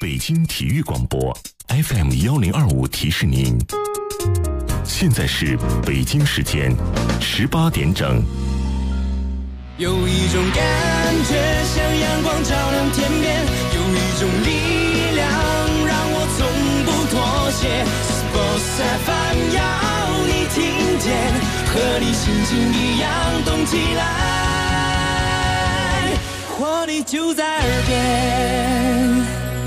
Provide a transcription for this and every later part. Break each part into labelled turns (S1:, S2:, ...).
S1: 北京体育广播 FM1025提示您，现在是北京时间18点整。
S2: 有一种感觉像阳光照亮天边，有一种力量让我从不妥协。Sports FM 要你听见，和你心情一样动起来，活力就在耳边。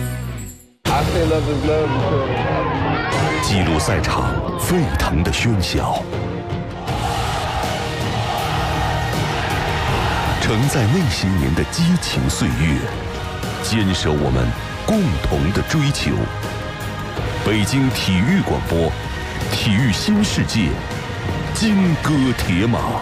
S1: 记录赛场沸腾的喧嚣，承载那些年的激情岁月，坚守我们共同的追求。北京体育广播，体育新世界，金戈铁马。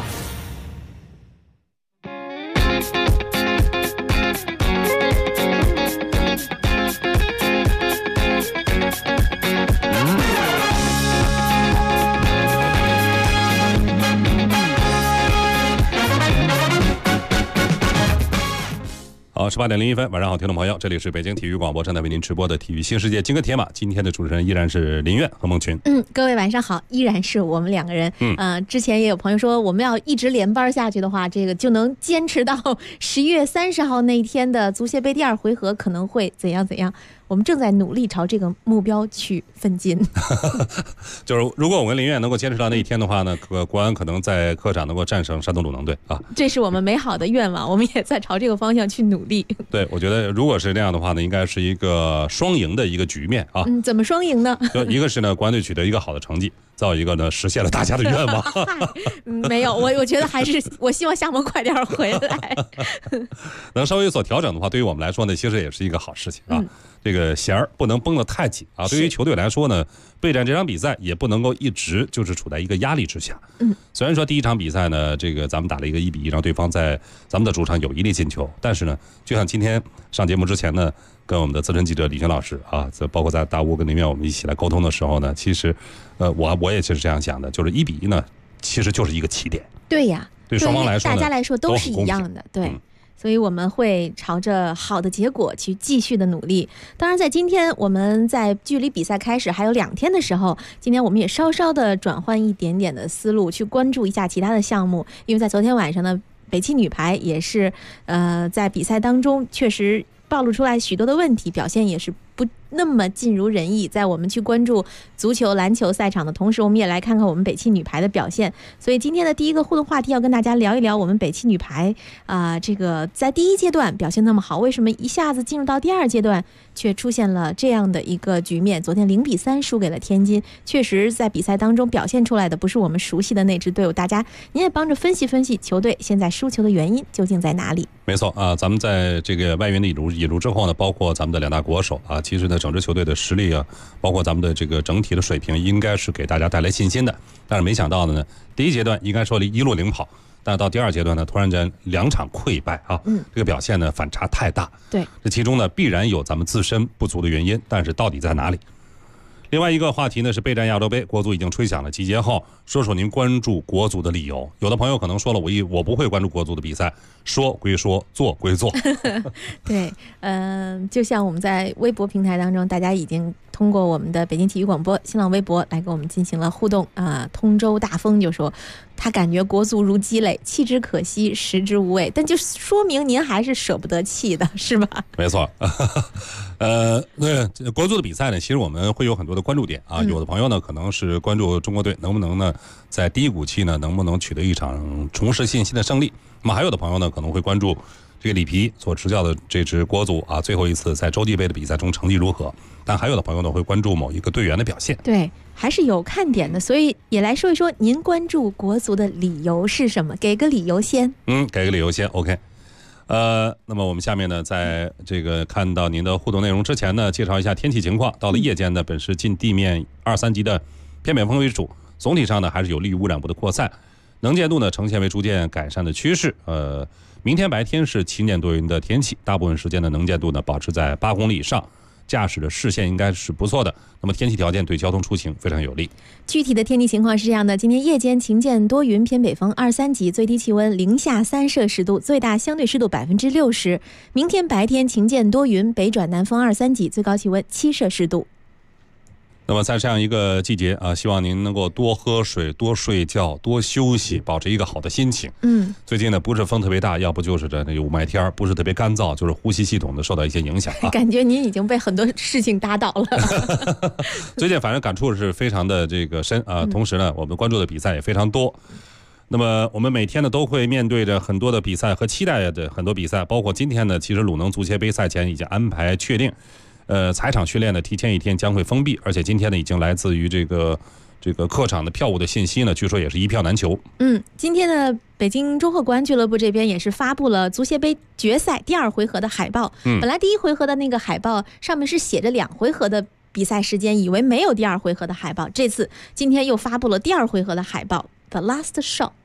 S1: 好，18:01，晚上好，听众朋友，这里是北京体育广播正在为您直播的体育新世界金戈铁马。今天的主持人依然是林苑和孟群。
S3: 各位晚上好，依然是我们两个人。之前也有朋友说，我们要一直连班下去的话，这个就能坚持到11月30号那一天的足协杯第2回合，可能会怎样怎样。我们正在努力朝这个目标去奋进。
S4: 就是如果我跟林苑能够坚持到那一天的话呢，国安可能在客场能够战胜山东鲁能队啊。
S3: 这是我们美好的愿望，我们也在朝这个方向去努力。
S4: 对，我觉得如果是那样的话呢，应该是一个双赢的一个局面啊。
S3: 怎么双赢呢？
S4: 就一个是呢，国安队取得一个好的成绩。再有一个呢，实现了大家的愿望。
S3: 没有，我觉得还是我希望夏沫快点回来。
S4: 能稍微有所调整的话，对于我们来说呢，其实也是一个好事情啊。这个弦儿不能绷得太紧啊。对于球队来说呢，备战这场比赛也不能够一直就是处在一个压力之下。虽然说第一场比赛呢，这个咱们打了一个1-1，让对方在咱们的主场有一粒进球，但是呢，就像今天上节目之前呢，跟我们的资深记者李轩老师啊，包括在大屋跟林苑我们一起来沟通的时候呢，其实，我也是这样想的，就是1-1呢，其实就是一个起点。
S3: 对呀，
S4: 对双方来说，
S3: 大家来说都是一样的，对。所以我们会朝着好的结果去继续的努力。当然，在今天我们在距离比赛开始还有2天的时候，今天我们也稍稍的转换一点点的思路，去关注一下其他的项目，因为在昨天晚上呢，北汽女排也是在比赛当中确实暴露出来许多的问题，表现也是不那么尽如人意。在我们去关注足球、篮球赛场的同时，我们也来看看我们北汽女排的表现。所以今天的第一个互动话题要跟大家聊一聊我们北汽女排这个在第1阶段表现那么好，为什么一下子进入到第2阶段却出现了这样的一个局面？昨天0-3输给了天津，确实在比赛当中表现出来的不是我们熟悉的那支队伍。大家您也帮着分析分析球队现在输球的原因究竟在哪里？
S4: 没错啊，咱们在这个外援的引入之后呢，包括咱们的2大国手啊，其实呢整支球队的实力啊，包括咱们的这个整体的水平，应该是给大家带来信心的。但是没想到的呢，第1阶段应该说一路领跑，但是到第2阶段呢，突然间2场溃败啊，这个表现呢反差太大。
S3: 对，
S4: 这其中呢必然有咱们自身不足的原因，但是到底在哪里？另外一个话题呢是备战亚洲杯，国足已经吹响了集结号，说说您关注国足的理由。有的朋友可能说了，我不会关注国足的比赛，说归说，做归做。
S3: 对，就像我们在微博平台当中，大家已经通过我们的北京体育广播新浪微博来跟我们进行了互动啊。通州大风就说他感觉国足如鸡肋，弃之可惜，食之无味，但就说明您还是舍不得弃的，是吧？
S4: 没错。国足的比赛呢，其实我们会有很多的关注点啊。有的朋友呢可能是关注中国队能不能呢在低谷期呢能不能取得一场重拾信心的胜利。那么还有的朋友呢可能会关注这个里皮所执教的这支国足啊，最后一次在洲际杯的比赛中成绩如何。但还有的朋友呢会关注某一个队员的表现。
S3: 对，还是有看点的，所以也来说一说您关注国足的理由是什么？给个理由先。
S4: 给个理由先 OK。那么我们下面呢，在这个看到您的互动内容之前呢，介绍一下天气情况。到了夜间呢，本市近地面2、3级的偏北风为主，总体上呢还是有利于污染物的扩散，能见度呢呈现为逐渐改善的趋势。明天白天是晴间多云的天气，大部分时间的能见度呢保持在8公里以上。 驾驶的视线应该是不错的。那么天气条件对交通出行非常有利。
S3: 具体的天气情况是这样的：今天夜间晴间多云，偏北风2-3级，最低气温零下3摄氏度，最大相对湿度60%。明天白天晴间多云，北转南风2-3级，最高气温7摄氏度。
S4: 那么在这样一个季节啊，希望您能够多喝水、多睡觉、多休息，保持一个好的心情。最近呢，不是风特别大，要不就是这雾霾天，不是特别干燥，就是呼吸系统的受到一些影响啊。
S3: 感觉您已经被很多事情打倒了。
S4: 最近反正感触是非常的这个深啊，同时呢，我们关注的比赛也非常多。那么我们每天呢都会面对着很多的比赛和期待的很多比赛，包括今天呢，其实鲁能足协杯赛前已经安排确定。踩场训练呢，提前1天将会封闭，而且今天呢，已经来自于这个客场的票务的信息呢，据说也是一票难求。
S3: 今天的北京中赫国安俱乐部这边也是发布了足协杯决赛第2回合的海报。本来第1回合的那个海报上面是写着2回合的比赛时间，以为没有第2回合的海报。今天又发布了第2回合的海报 ，The Last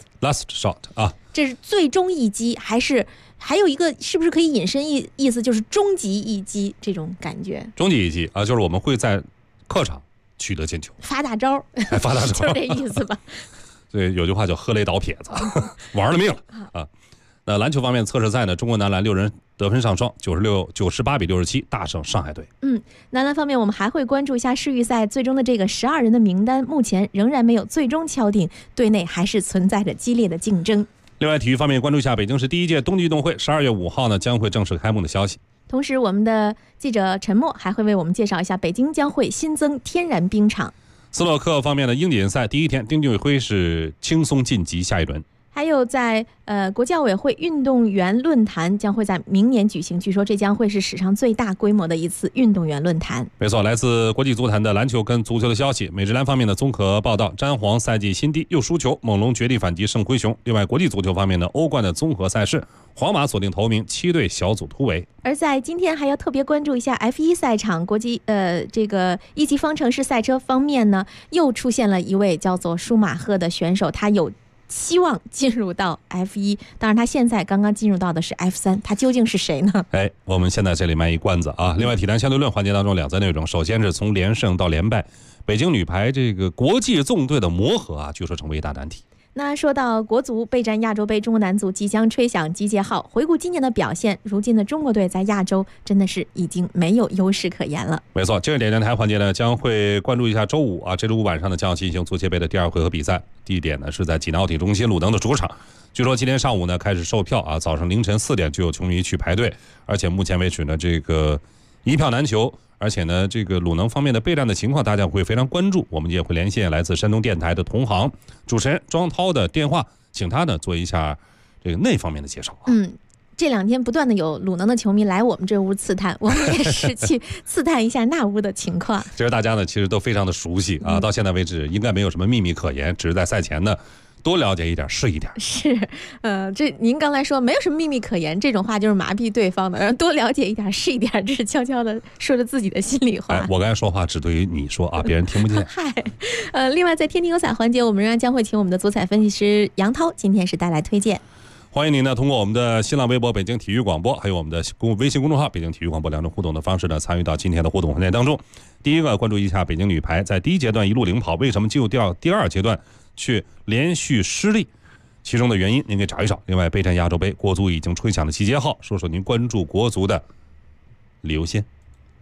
S3: Shot 啊，这是最终一击还有一个是不是可以引申意思就是终极一击这种感觉？
S4: 终极一击啊，就是我们会在客场取得进球，
S3: 发大招，
S4: 发大招，
S3: 就是这意思吧？
S4: 对，有句话叫喝雷倒撇子，玩了命了啊！那篮球方面测试赛呢，中国男篮6人得分上双，98比67大胜上海队。
S3: 男篮方面我们还会关注一下世预赛最终的这个12人的名单，目前仍然没有最终敲定，队内还是存在着激烈的竞争。
S4: 另外，体育方面关注一下北京市第1届冬季运动会12月5号呢将会正式开幕的消息。
S3: 同时，我们的记者陈默还会为我们介绍一下北京将会新增天然冰场。
S4: 斯诺克方面的英锦赛第1天，丁俊晖是轻松晋级下一轮。
S3: 还有在国教委会运动员论坛将会在明年举行，据说这将会是史上最大规模的一次运动员论坛。
S4: 没错，来自国际足坛的篮球跟足球的消息。美职篮方面的综合报道，詹皇赛季新低又输球，猛龙绝地反击胜灰熊。另外，国际足球方面的欧冠的综合赛事，皇马锁定头名，7队小组突围。
S3: 而在今天还要特别关注一下 F1 赛场，国际这个1级方程式赛车方面呢，又出现了一位叫做舒马赫的选手，他有希望进入到 F1， 当然他现在刚刚进入到的是 F3， 他究竟是谁呢？
S4: 我们现在这里卖一关子啊。另外，体坛相对论环节当中2则内容，首先是从连胜到连败，北京女排这个国际纵队的磨合啊，据说成为一大难题。
S3: 那说到国足备战亚洲杯，中国男足即将吹响集结号。回顾今年的表现，如今的中国队在亚洲真的是已经没有优势可言了。
S4: 没错，今日点电台环节呢，将会关注一下周五啊，这周五晚上呢将要进行足协杯的第2回合比赛，地点呢是在济南奥体中心鲁能的主场。据说今天上午呢开始售票啊，早上凌晨4点就有球迷去排队，而且目前为止呢这个一票难求。而且呢，这个鲁能方面的备战的情况，大家会非常关注。我们也会连线来自山东电台的同行主持人庄涛的电话，请他呢做一下这个那方面的介绍。
S3: 这2天不断的有鲁能的球迷来我们这屋刺探，我们也是去刺探一下那屋的情况。
S4: 其实大家呢其实都非常的熟悉啊，到现在为止应该没有什么秘密可言，只是在赛前呢多了解一点是一点。
S3: 是，这您刚才说没有什么秘密可言，这种话就是麻痹对方的，然后多了解一点是一点，这是悄悄的说着自己的心里话。
S4: 我刚才说话只对于你说啊，别人听不见。
S3: 另外在天庭有彩环节，我们仍然将会请我们的足彩分析师杨涛，今天是带来推荐。
S4: 欢迎您呢通过我们的新浪微博北京体育广播，还有我们的微信公众号北京体育广播2种互动的方式呢，参与到今天的互动环节当中。第一个，关注一下北京女排在第1阶段一路领跑，为什么进入第2阶段却连续失利，其中的原因您给找一找。另外，备战亚洲杯，国足已经吹响了集结号，说说您关注国足的理由先。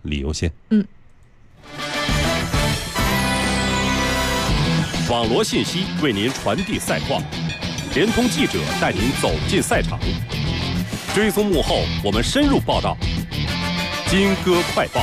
S1: 网罗信息为您传递赛况，联通记者带您走进赛场，追踪幕后，我们深入报道。金歌快报。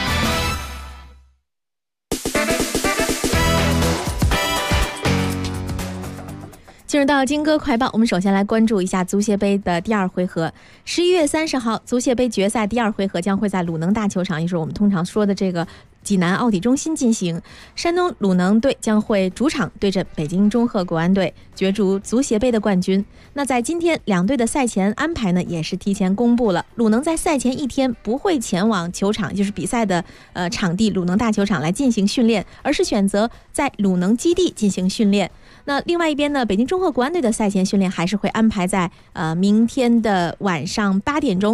S3: 进入到金歌快报，我们首先来关注一下足协杯的第2回合。11月30号，足协杯决赛第2回合将会在鲁能大球场，也就是我们通常说的这个济南奥体中心进行。山东鲁能队将会主场对阵北京中赫国安队，角逐足协杯的冠军。那在今天2队的赛前安排呢，也是提前公布了。鲁能在赛前1天不会前往球场，就是比赛的场地鲁能大球场来进行训练，而是选择在鲁能基地进行训练。那另外一边呢，北京中赫国安队的赛前训练还是会安排在明天的晚上8点钟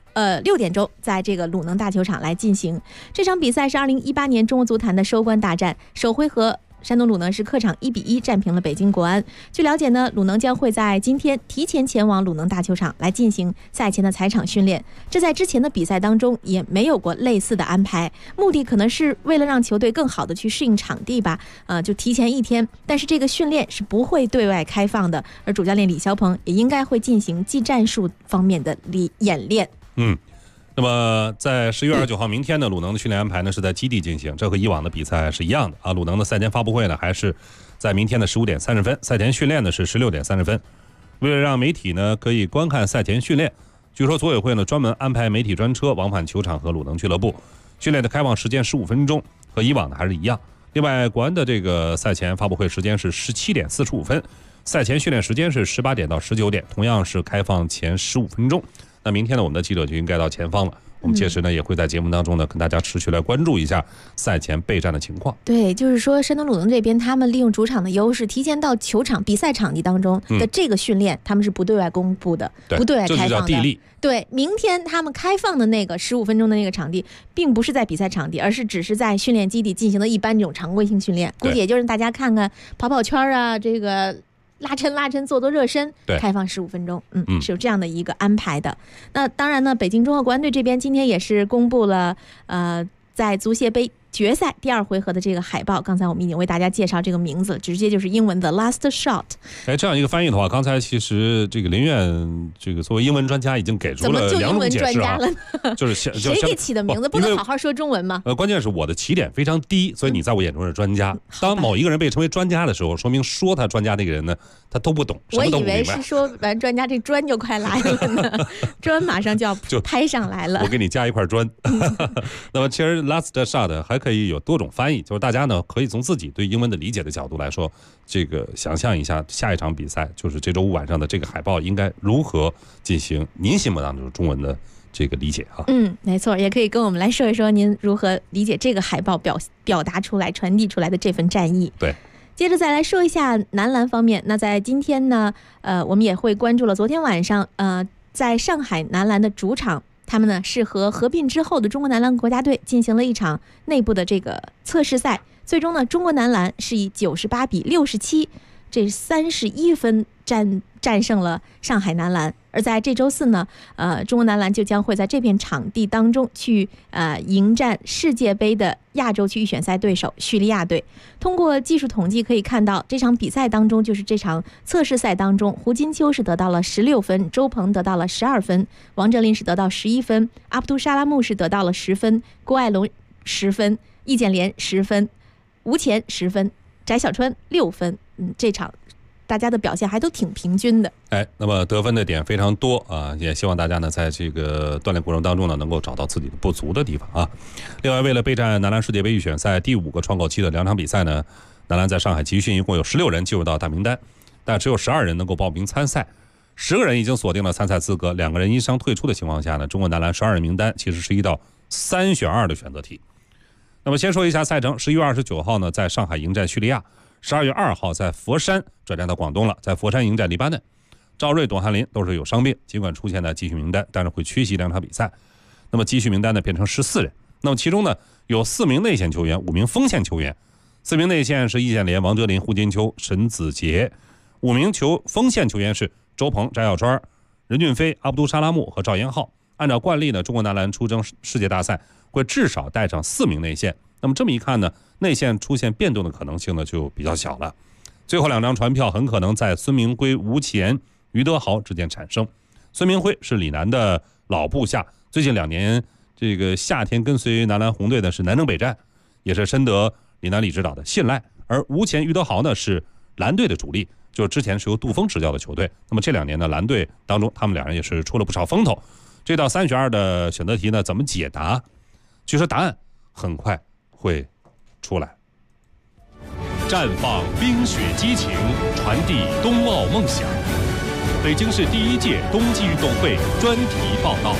S3: 6点钟在这个鲁能大球场来进行。这场比赛是2018年中国足坛的收官大战，首回合山东鲁能是客场1-1战平了北京国安。据了解呢，鲁能将会在今天提前前往鲁能大球场来进行赛前的踩场训练，这在之前的比赛当中也没有过类似的安排，目的可能是为了让球队更好的去适应场地吧，就提前1天。但是这个训练是不会对外开放的，而主教练李霄鹏也应该会进行技战术方面的演练。
S4: 那么在10月29号明天呢，鲁能的训练安排呢是在基地进行，这和以往的比赛是一样的啊。鲁能的赛前发布会呢还是在明天的15点30分，赛前训练呢是16点30分。为了让媒体呢可以观看赛前训练，据说组委会呢专门安排媒体专车往返球场和鲁能俱乐部。训练的开放时间15分钟，和以往的还是一样。另外，国安的这个赛前发布会时间是17点45分，赛前训练时间是18点到19点，同样是开放前15分钟。那明天呢，我们的记者就应该到前方了。我们届时呢，也会在节目当中呢，跟大家持续来关注一下赛前备战的情况。
S3: 对，就是说山东鲁能这边，他们利用主场的优势，提前到球场比赛场地当中的这个训练，他们是不对外公布的，不对外开放的。这就叫地利。对，明天他们开放的那个15分钟的那个场地，并不是在比赛场地，而是只是在训练基地进行的一般这种常规性训练，估计也就是大家看看跑跑圈啊，这个拉伸做热身，开放15分钟，是有这样的一个安排的。那当然呢，北京中赫国安队这边今天也是公布了在足协杯决赛第2回合的这个海报，刚才我们已经为大家介绍这个名字，直接就是英文的 Last Shot。
S4: 这样一个翻译的话，刚才其实这个林苑这个作为英文专家已经给出了2种解释啊，就是
S3: 谁给起的名字不能好好说中文吗？
S4: 关键是我的起点非常低，所以你在我眼中是专家。当某一个人被称为专家的时候，说明说他专家那个人呢，他都不懂，什么都不明白。
S3: 我以为是说完专家这砖就快来了呢，砖马上就要拍上来了。
S4: 我给你加一块砖。那么其实 Last Shot 还可以有多种翻译，就是大家呢可以从自己对英文的理解的角度来说，这个想象一下下一场比赛，就是这周5晚上的这个海报应该如何进行您心目当中中文的这个理解啊。
S3: 没错，也可以跟我们来说一说您如何理解这个海报表达出来、传递出来的这份战役。
S4: 对。
S3: 接着再来说一下男篮方面，那在今天呢，我们也会关注了昨天晚上，在上海男篮的主场，他们呢是和合并之后的中国男篮国家队进行了一场内部的这个测试赛，最终呢，中国男篮是以98比67这31分战胜了上海男篮。而在这周4呢，中国男篮就将会在这片场地当中去迎战世界杯的亚洲区预选赛对手叙利亚队。通过技术统计可以看到，这场比赛当中，就是这场测试赛当中，胡金秋是得到了16分，周鹏得到了12分，王哲林是得到11分，阿卜杜沙拉木是得到了10分，郭艾龙10分，易建联10分，吴前10分，翟小川6分。这场大家的表现还都挺平均的。
S4: 那么得分的点非常多啊，也希望大家呢在这个锻炼过程当中呢能够找到自己的不足的地方啊。另外，为了备战男篮世界杯预选赛第5个窗口期的2场比赛呢，男篮在上海集训一共有16人进入到大名单，但只有12人能够报名参赛，10个人已经锁定了参赛资格，2个人因伤退出的情况下呢，中国男篮12人名单其实是一道3选2的选择题。那么先说一下赛程，11月29号呢在上海迎战叙利亚，12月2号在佛山转战到广东了，在佛山迎战黎巴嫩。赵睿、董翰林都是有伤病，尽管出现在集训名单，但是会缺席2场比赛。那么集训名单呢变成14人，那么其中呢有4名内线球员，5名锋线球员。4名内线是易建联、王哲林、胡金秋、沈子杰，5名锋线球员是周鹏、翟小川、任骏飞、阿卜杜沙拉木和赵延浩。按照惯例呢，中国男篮出征世界大赛会至少带上4名内线。那么这么一看呢，内线出现变动的可能性呢就比较小了。最后2张传票很可能在孙铭徽、吴前、于德豪之间产生。孙铭徽是李楠的老部下，最近2年这个夏天跟随男篮红队的是南征北战，也是深得李楠李指导的信赖。而吴前、于德豪呢是蓝队的主力，就是之前是由杜峰执教的球队。那么这2年呢，蓝队当中他们2人也是出了不少风头。这道3选2的选择题呢怎么解答？据说答案很快会出来。
S1: 绽放冰雪激情，传递冬奥梦想。北京市第1届冬季运动会专题报道。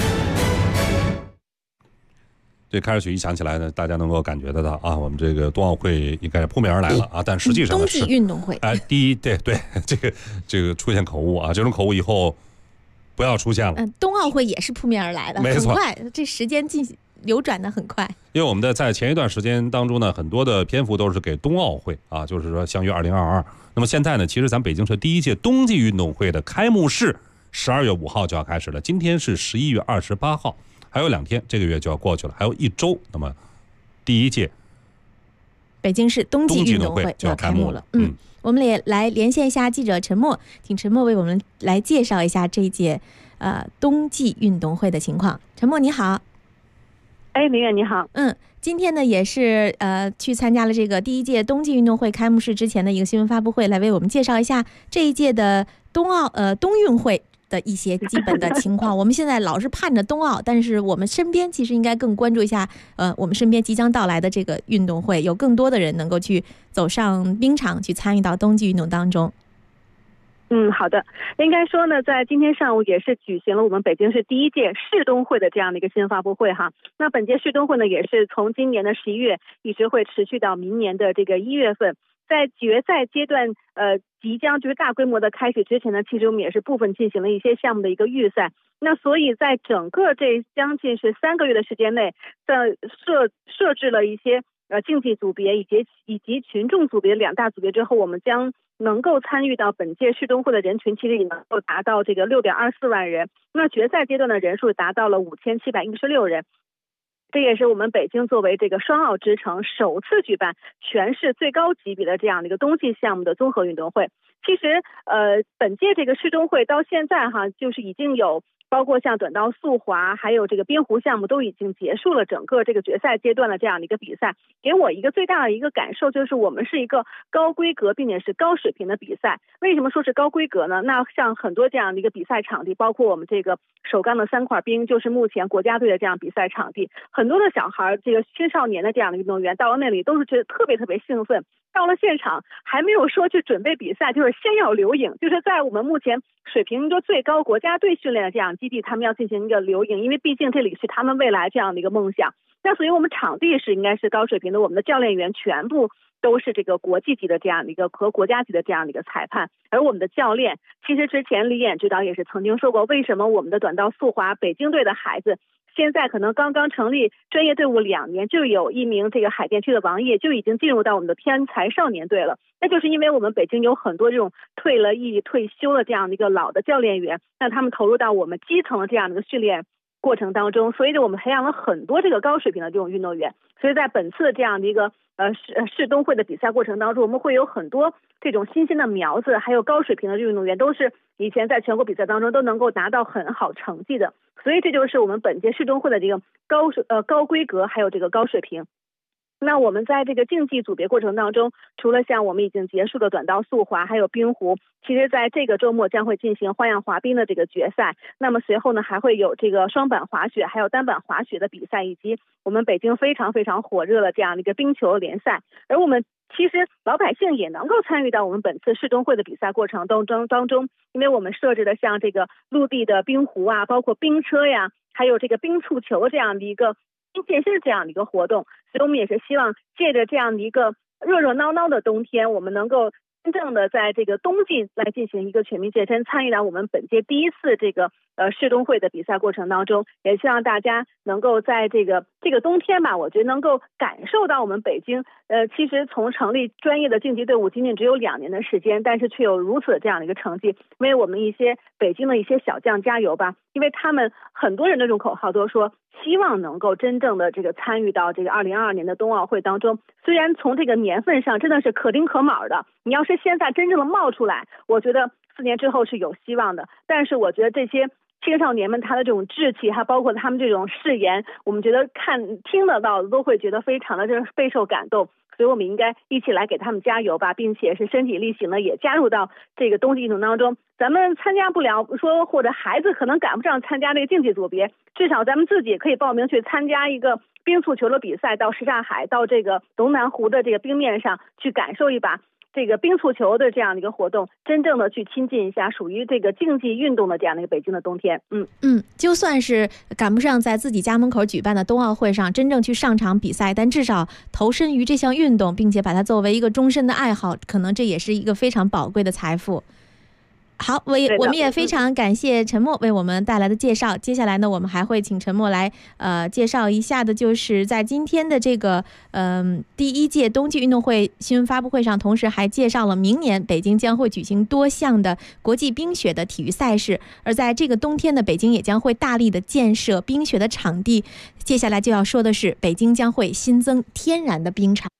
S4: 这开始曲一响起来呢，大家能够感觉得到啊，我们这个冬奥会应该是扑面而来了啊。但实际上
S3: 冬季运动会，
S4: 第一对这个出现口误啊，这种口误以后不要出现了。
S3: 冬奥会也是扑面而来的，
S4: 没错，
S3: 很快，这时间流转的很快。
S4: 因为我们在前一段时间当中呢，很多的篇幅都是给冬奥会啊，就是说相约2022。那么现在呢，其实咱北京市第一届冬季运动会的开幕式12月5号就要开始了，今天是11月28号，还有2天，这个月就要过去了，还有1周，那么第一届
S3: 北京市冬季运动会就要开幕了。我们也来连线一下记者陈默，请陈默为我们来介绍一下这一届冬季运动会的情况。陈默你好。
S5: 明远你好。
S3: 今天呢也是去参加了这个第一届冬季运动会开幕式之前的一个新闻发布会，来为我们介绍一下这一届的冬运会的一些基本的情况。我们现在老是盼着冬奥，但是我们身边其实应该更关注一下我们身边即将到来的这个运动会，有更多的人能够去走上冰场，去参与到冬季运动当中。
S5: 好的，应该说呢，在今天上午也是举行了我们北京市第一届世冬会的这样的一个新闻发布会哈。那本届世冬会呢，也是从今年的11月一直会持续到明年的这个1月份。在决赛阶段即将就是大规模的开始之前呢，其实我们也是部分进行了一些项目的一个预赛。那所以在整个这将近是3个月的时间内，在设置了一些竞技组别以及群众组别2大组别之后，我们将能够参与到本届世冬会的人群其实也能够达到这个6.24万人。那决赛阶段的人数达到了5716人。这也是我们北京作为这个双奥之城首次举办全市最高级别的这样的一个冬季项目的综合运动会。其实本届这个世冬会到现在哈，就是已经有包括像短道速滑还有这个冰壶项目都已经结束了整个这个决赛阶段的这样的一个比赛。给我一个最大的一个感受就是我们是一个高规格并且是高水平的比赛。为什么说是高规格呢？那像很多这样的一个比赛场地，包括我们这个首钢的3块冰就是目前国家队的这样比赛场地，很多的小孩这个青少年的这样的运动员到了那里都是觉得特别兴奋，到了现场还没有说去准备比赛，就是先要留影，就是在我们目前水平都最高国家队训练的这样基地，他们要进行一个留影，因为毕竟这里是他们未来这样的一个梦想。那所以我们场地是应该是高水平的，我们的教练员全部都是这个国际级的这样的一个和国家级的这样的一个裁判。而我们的教练其实之前李演指导也是曾经说过，为什么我们的短道速滑北京队的孩子现在可能刚刚成立专业队伍2年，就有一名这个海淀区的王烨就已经进入到我们的天才少年队了。那就是因为我们北京有很多这种退了役退休的这样的一个老的教练员，那他们投入到我们基层的这样的一个训练过程当中，所以我们培养了很多这个高水平的这种运动员。所以在本次的这样的一个世冬会的比赛过程当中，我们会有很多这种新鲜的苗子，还有高水平的运动员，都是以前在全国比赛当中都能够拿到很好成绩的。所以这就是我们本届世冬会的这个高规格还有这个高水平。那我们在这个竞技组别过程当中，除了像我们已经结束的短道速滑还有冰壶，其实在这个周末将会进行花样滑冰的这个决赛。那么随后呢，还会有这个双板滑雪还有单板滑雪的比赛，以及我们北京非常火热的这样的一个冰球联赛。而我们其实老百姓也能够参与到我们本次世冬会的比赛过程当中，因为我们设置的像这个陆地的冰壶啊，包括冰车呀，还有这个冰蹴球这样的一个健身这样的一个活动。所以我们也是希望借着这样的一个热闹闹的冬天，我们能够真正的在这个冬季来进行一个全民健身，参与到我们本届第一次这个世冬会的比赛过程当中。也希望大家能够在这个冬天吧，我觉得能够感受到我们北京其实从成立专业的竞技队伍仅仅只有2年的时间，但是却有如此这样的一个成绩。为我们一些北京的一些小将加油吧，因为他们很多人的这种口号都说希望能够真正的这个参与到这个2022年的冬奥会当中。虽然从这个年份上真的是可丁可卯的，你要是现在真正的冒出来，我觉得4年之后是有希望的。但是我觉得这些青少年们他的这种志气，还包括他们这种誓言，我们觉得听得到都会觉得非常的备受感动。所以我们应该一起来给他们加油吧，并且是身体力行的也加入到这个冬季运动当中。咱们参加不了说，或者孩子可能赶不上参加这个竞技组别，至少咱们自己可以报名去参加一个冰蹴球的比赛，到什刹海，到这个龙南湖的这个冰面上去感受一把这个冰蹴球的这样的一个活动，真正的去亲近一下属于这个竞技运动的这样的一个北京的冬天。
S3: 就算是赶不上在自己家门口举办的冬奥会上真正去上场比赛，但至少投身于这项运动，并且把它作为一个终身的爱好，可能这也是一个非常宝贵的财富。 好，我们也非常感谢陈默为我们带来的介绍。接下来呢，我们还会请陈默来介绍一下的，就是在今天的这个第1届冬季运动会新闻发布会上，同时还介绍了明年北京将会举行多项的国际冰雪的体育赛事。而在这个冬天呢，北京也将会大力的建设冰雪的场地。接下来就要说的是，北京将会新增天然的冰场。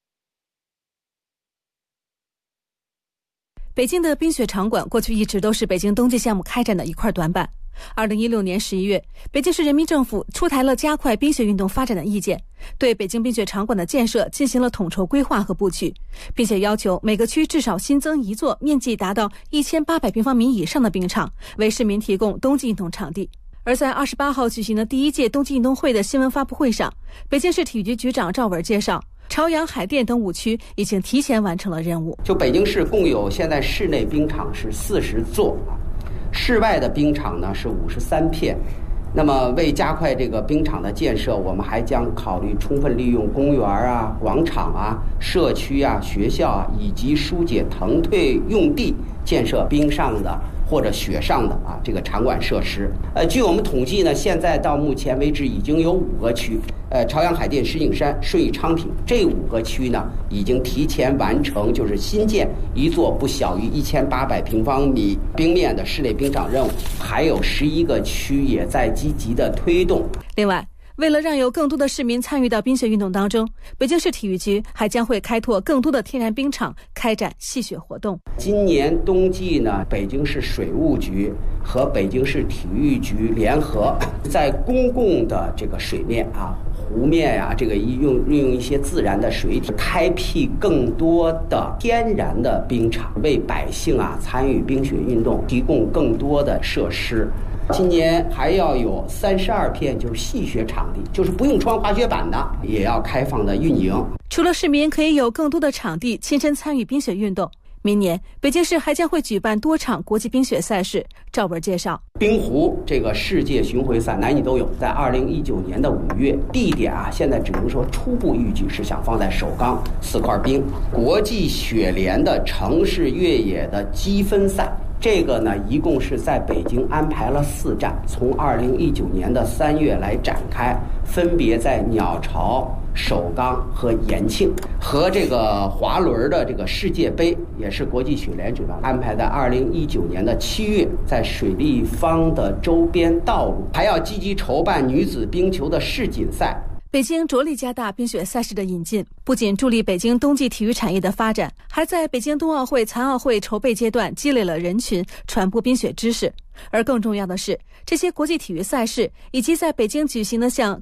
S6: 北京的冰雪场馆过去一直都是北京冬季项目开展的一块短板。2016年11月，北京市人民政府出台了加快冰雪运动发展的意见，对北京冰雪场馆的建设进行了统筹规划和布局，并且要求每个区至少新增1座面积达到1800平方米以上的冰场，为市民提供冬季运动场地。而在28号举行的第1届冬季运动会的新闻发布会上，北京市体育局局长赵文介绍，朝阳、海淀等5区已经提前完成了任务。
S7: 就北京市共有现在室内冰场是40座，室外的冰场呢是53片。那么为加快这个冰场的建设，我们还将考虑充分利用公园啊、广场啊、社区啊、学校啊以及疏解腾退用地，建设冰上的或者雪上的这个场馆设施。据我们统计呢，现在到目前为止已经有5个区，朝阳、海淀、石景山、顺义、昌平这5个区呢，已经提前完成就是新建1座不小于1800平方米冰面的室内冰场任务，还有11个区也在积极的推动。
S6: 另外，为了让有更多的市民参与到冰雪运动当中，北京市体育局还将会开拓更多的天然冰场，开展戏雪活动。
S7: 今年冬季呢，北京市水务局和北京市体育局联合，在公共的这个水面湖面这个运用一些自然的水体，开辟更多的天然的冰场，为百姓参与冰雪运动提供更多的设施。今年还要有32片就是戏雪场地，就是不用穿滑雪板的，也要开放的运营。
S6: 除了市民可以有更多的场地亲身参与冰雪运动，明年北京市还将会举办多场国际冰雪赛事。赵文介绍，
S7: 冰壶这个世界巡回赛男女都有，在2019年的5月，地点现在只能说初步预计是想放在首钢4块冰。国际雪联的城市越野的积分赛，这个呢，一共是在北京安排了4站，从2019年的3月来展开，分别在鸟巢、首钢和延庆。和这个滑轮的这个世界杯也是国际雪联举办，安排在2019年的7月，在水立方的周边道路，还要积极筹办女子冰球的世锦赛。
S6: 北京着力加大冰雪赛事的引进，不仅助力北京冬季体育产业的发展，还在北京冬奥会、残奥会筹备阶段积累了人群，传播冰雪知识。而更重要的是，这些国际体育赛事以及在北京举行的像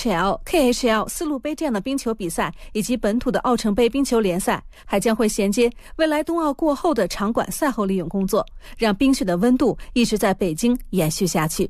S6: NHL、KHL、丝路杯这样的冰球比赛，以及本土的奥城杯冰球联赛，还将会衔接未来冬奥过后的场馆赛后利用工作，让冰雪的温度一直在北京延续下去。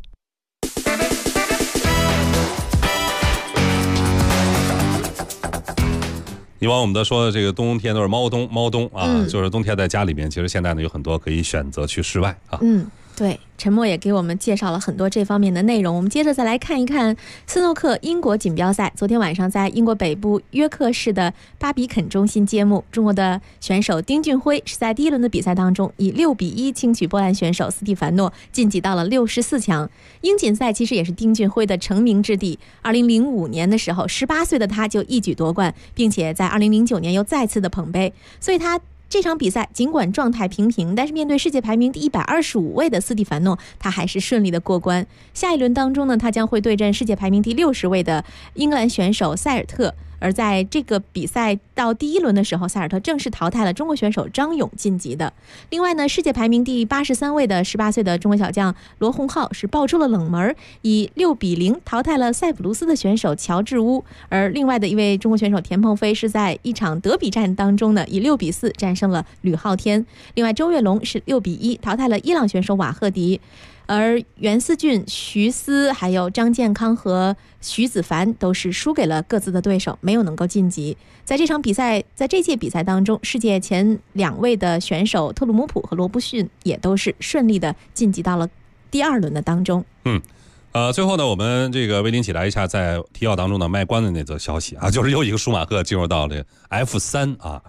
S4: 以往我们都说这个冬天都是猫冬就是冬天在家里面，其实现在呢有很多可以选择去室外
S3: 对，陈默也给我们介绍了很多这方面的内容。我们接着再来看一看斯诺克英国锦标赛。昨天晚上在英国北部约克市的巴比肯中心揭幕，中国的选手丁俊晖是在第1轮的比赛当中以6-1轻取波兰选手斯蒂凡诺，晋级到了64强。英锦赛其实也是丁俊晖的成名之地。2005年的时候，18岁的他就一举夺冠，并且在2009年又再次的捧杯，所以他这场比赛尽管状态平平，但是面对世界排名第125位的斯蒂凡诺，他还是顺利的过关。下一轮当中呢，他将会对阵世界排名第60位的英格兰选手塞尔特。而在这个比赛到第1轮的时候，塞尔特正式淘汰了中国选手张勇晋级的。另外呢，世界排名第83位的18岁的中国小将罗洪浩是爆出了冷门，以6-0淘汰了塞浦路斯的选手乔治乌。而另外的一位中国选手田鹏飞是在一场德比战当中呢，以6-4战胜了吕昊天。另外周跃龙是6-1淘汰了伊朗选手瓦赫迪。而袁思俊、徐思还有张健康和徐子凡都是输给了各自的对手，没有能够晋级。在这届比赛当中，世界前2位的选手特鲁姆普和罗布逊也都是顺利的晋级到了第2轮的当中。
S4: 最后呢，我们这个为您起来一下在提要当中呢卖关的那则消息就是又一个舒马赫进入到了F3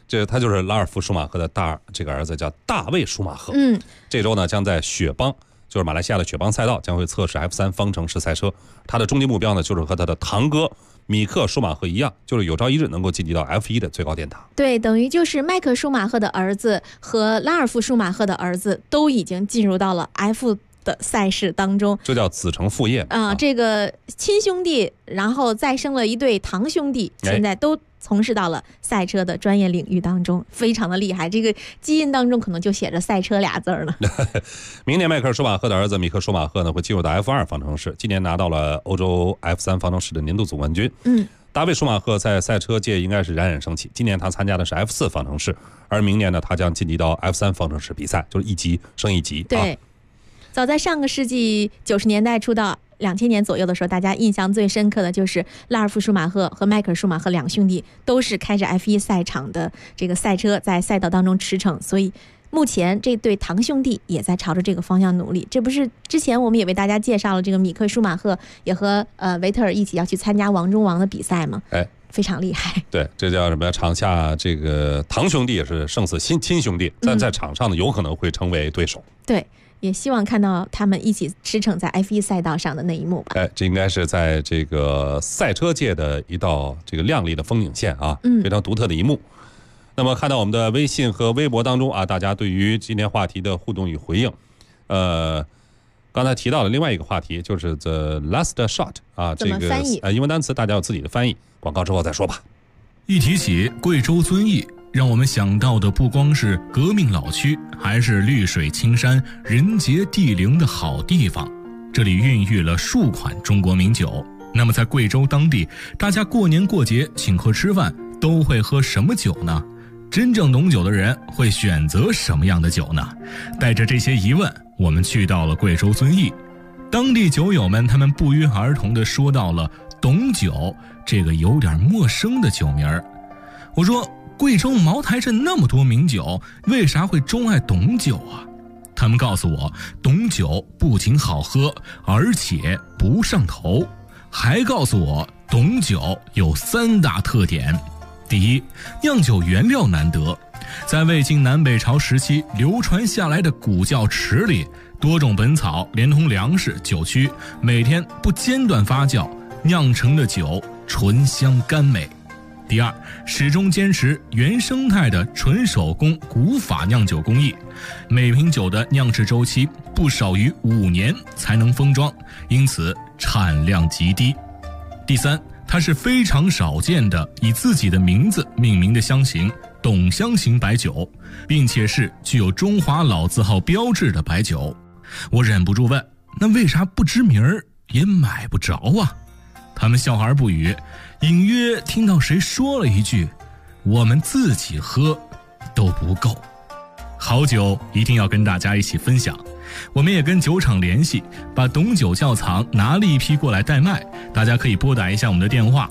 S4: 他就是拉尔夫·舒马赫的这个儿子叫大卫·舒马赫。这周呢将在雪邦，就是马来西亚的雪邦赛道将会测试 F3 方程式赛车。他的终极目标呢就是和他的堂哥米克·舒马赫一样，就是有朝一日能够晋级到 F1 的最高殿堂。
S3: 对，等于就是迈克·舒马赫的儿子和拉尔夫·舒马赫的儿子都已经进入到了 F的赛事当中，
S4: 这叫子承父业
S3: 这个亲兄弟，然后再生了一对堂兄弟，现在都从事到了赛车的专业领域当中，非常的厉害。这个基因当中可能就写着赛车俩字了。
S4: 明年迈克尔·舒马赫的儿子米克·舒马赫呢会进入到 F2 方程式，今年拿到了欧洲 F3 方程式的年度总冠军。大卫·舒马赫在赛车界应该是冉冉升起，今年他参加的是 F4 方程式，而明年呢他将晋级到 F3 方程式比赛，就是一级升一级。
S3: 对。早在上个世纪90年代初到2000年左右的时候，大家印象最深刻的就是拉尔夫·舒马赫和迈克尔·舒马赫两兄弟都是开着 F1 赛场的这个赛车在赛道当中驰骋，所以目前这对堂兄弟也在朝着这个方向努力。这不是之前我们也为大家介绍了这个米克·舒马赫也和维特尔一起要去参加王中王的比赛吗？非常厉害。对，
S4: 这叫什么？场下这个堂兄弟也是胜似亲兄弟，但在场上呢有可能会成为对手。
S3: 对，也希望看到他们一起驰骋在 F1 赛道上的那一幕吧。
S4: 这应该是在这个赛车界的一道这个亮丽的风景线啊，非常独特的一幕。那么看到我们的微信和微博当中啊，大家对于今天话题的互动与回应，刚才提到了另外一个话题，就是 The Last Shot 啊，这个英文单词大家有自己的翻译，广告之后再说吧。
S8: 一提起贵州遵义，让我们想到的不光是革命老区，还是绿水青山、人杰地灵的好地方。这里孕育了数款中国名酒。那么在贵州当地，大家过年过节请客吃饭都会喝什么酒呢？真正懂酒的人会选择什么样的酒呢？带着这些疑问，我们去到了贵州遵义。当地酒友们他们不约而同地说到了董酒这个有点陌生的酒名儿。我说，贵州茅台镇那么多名酒，为啥会钟爱董酒啊？他们告诉我，董酒不仅好喝，而且不上头，还告诉我董酒有3大特点。第一，酿酒原料难得，在魏晋南北朝时期流传下来的古窖池里，多种本草连同粮食、酒曲，每天不间断发酵，酿成的酒醇香甘美。第二，始终坚持原生态的纯手工古法酿酒工艺，每瓶酒的酿制周期不少于5年才能封装，因此产量极低。第三，它是非常少见的以自己的名字命名的香型董香型白酒，并且是具有中华老字号标志的白酒。我忍不住问，那为啥不知名儿也买不着啊？他们笑而不语，隐约听到谁说了一句，我们自己喝都不够。好酒一定要跟大家一起分享，我们也跟酒厂联系，把董酒窖藏拿了一批过来代卖，大家可以拨打一下我们的电话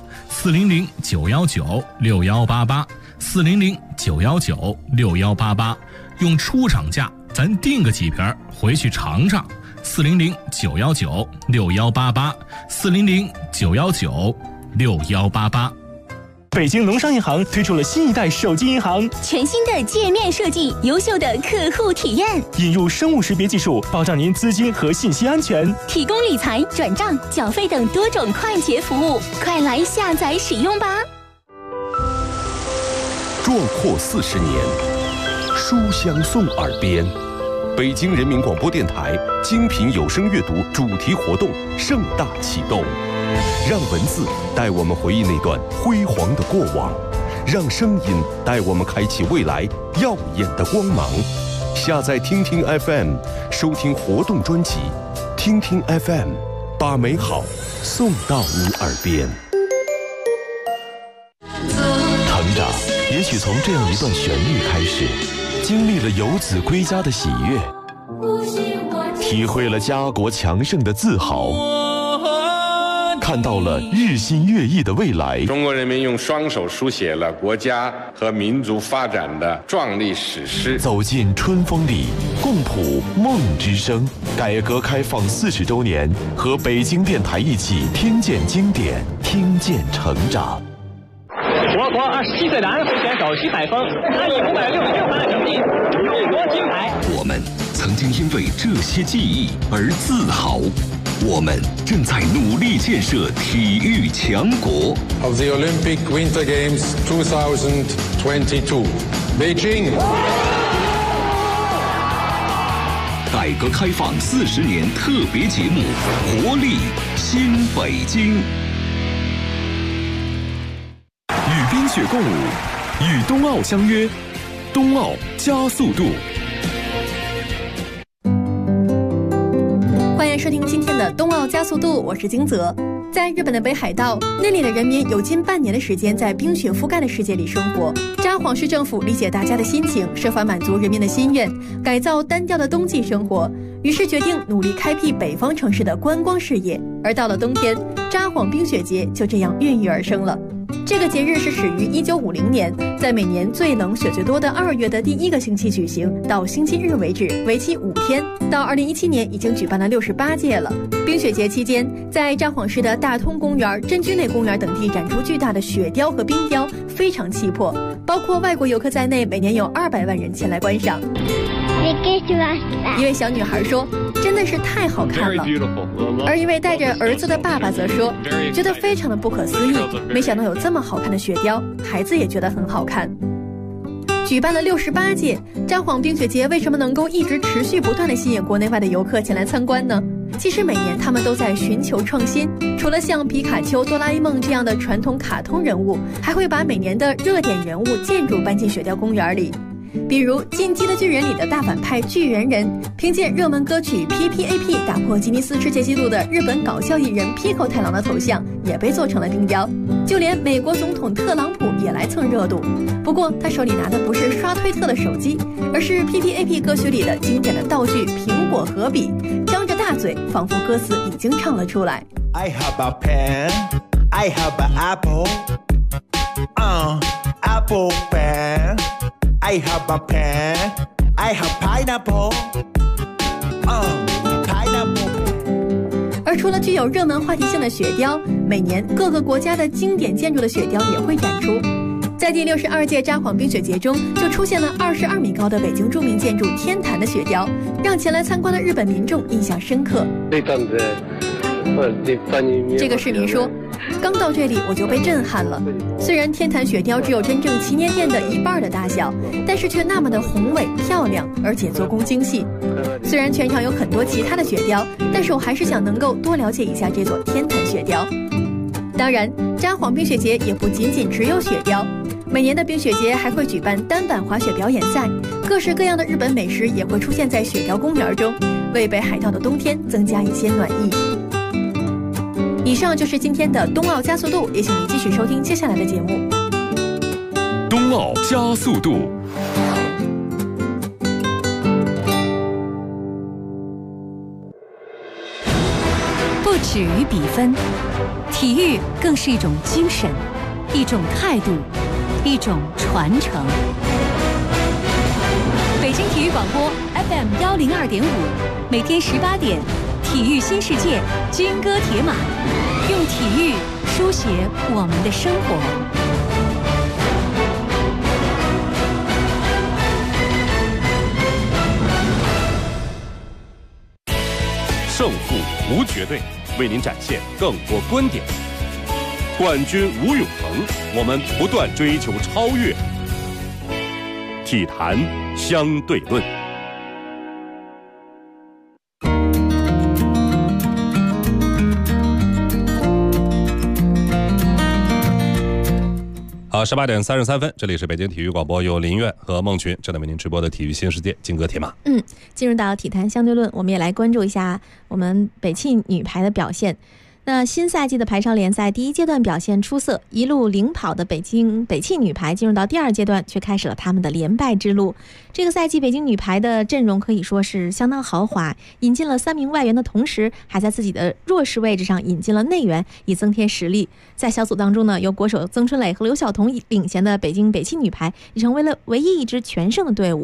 S8: 400-919-6188 400-919-6188，用出厂价咱订个几瓶回去尝尝。400-919-6188 400-919-6188。
S9: 北京农商银行推出了新一代手机银行，
S10: 全新的界面设计，优秀的客户体验，
S9: 引入生物识别技术，保障您资金和信息安全，
S10: 提供理财、转账、缴费等多种快捷服务，快来下载使用吧！
S1: 壮阔40年，书香送耳边。北京人民广播电台精品有声阅读主题活动盛大启动，让文字带我们回忆那段辉煌的过往，让声音带我们开启未来耀眼的光芒。下载听听 FM， 收听活动专辑，听听 FM， 把美好送到你耳边。成长也许从这样一段旋律开始，经历了游子归家的喜悦，体会了家国强盛的自豪，看到了日新月异的未来。
S11: 中国人民用双手书写了国家和民族发展的壮丽史诗。
S1: 走进春风里，共谱梦之声。改革开放40周年，和北京电台一起听见经典，听见成长。
S9: 我国 27岁的安徽选手徐海峰，他以566分的成绩荣夺金牌。
S1: 我们曾经因为这些记忆而自豪，我们正在努力建设体育强国。
S11: Of the Olympic Winter Games 2022, Beijing.
S1: 改革开放40年特别节目《活力新北京》，与冰雪共舞，与冬奥相约，冬奥加速度。
S6: 欢迎收听今天的冬奥加速度，我是金泽。在日本的北海道，那里的人民有近半年的时间在冰雪覆盖的世界里生活。札幌市政府理解大家的心情，设法满足人民的心愿，改造单调的冬季生活，于是决定努力开辟北方城市的观光事业。而到了冬天，札幌冰雪节就这样孕育而生了。这个节日是始于1950年，在每年最冷雪最多的2月的第1个星期举行，到星期日为止，为期5天。到2017年已经举办了68届了。冰雪节期间，在札幌市的大通公园、真居内公园等地展出巨大的雪雕和冰雕，非常气魄，包括外国游客在内，每年有200万人前来观赏。一位小女孩说：“真的是太好看了。”而一位带着儿子的爸爸则说：“觉得非常的不可思议，没想到有这么好看的雪雕，孩子也觉得很好看。”举办了68届，札幌冰雪节为什么能够一直持续不断地吸引国内外的游客前来参观呢？其实每年他们都在寻求创新，除了像皮卡丘、哆啦 A 梦这样的传统卡通人物，还会把每年的热点人物建筑搬进雪雕公园里。比如《进击的巨人》里的大反派巨人人，凭借热门歌曲 PPAP 打破吉尼斯世界纪录的日本搞笑艺人 Pico 太郎的头像也被做成了冰雕，就连美国总统特朗普也来蹭热度。不过他手里拿的不是刷推特的手机，而是 PPAP 歌曲里的经典的道具苹果和笔，张着大嘴，仿佛歌词已经唱了出来。
S12: I have a pen, I have an apple, apple pen.I have a pen, I have pineapple, pineapple.
S6: 而除了具有热门话题性的雪雕，每年各个国家的经典建筑的雪雕也会展出。在第62届札幌冰雪节中，就出现了22米高的北京著名建筑天坛的雪雕，让前来参观的日本民众印象深刻。这个市民说：“刚到这里我就被震撼了。虽然天坛雪雕只有真正祈年殿的1半的大小，但是却那么的宏伟漂亮，而且做工精细。虽然全场有很多其他的雪雕，但是我还是想能够多了解一下这座天坛雪雕。当然，札幌冰雪节也不仅仅只有雪雕，每年的冰雪节还会举办单板滑雪表演赛，各式各样的日本美食也会出现在雪雕公园中，为北海道的冬天增加一些暖意。”以上就是今天的冬奥加速度，也请你继续收听接下来的节目。
S1: 冬奥加速度。
S13: 不止于比分，体育更是一种精神，一种态度，一种传承。北京体育广播 FM 102.5，每天18点。体育新世界，军歌铁马，用体育书写我们的生活。
S1: 胜负无绝对，为您展现更多观点。冠军无永恒，我们不断追求超越。体坛相对论。
S4: 好，18点33分，这里是北京体育广播，由林苑和孟群正在为您直播的体育新世界金戈铁马。
S3: 进入到体坛相对论，我们也来关注一下我们北汽女排的表现。那新赛季的排超联赛第1阶段表现出色，一路领跑的北汽女排进入到第2阶段，却开始了他们的连败之路。这个赛季北京女排的阵容可以说是相当豪华，引进了3名外援的同时，还在自己的弱势位置上引进了内援，以增添实力。在小组当中呢，由国手曾春蕾和刘晓彤领衔的北汽女排，也成为了唯一一支全胜的队伍。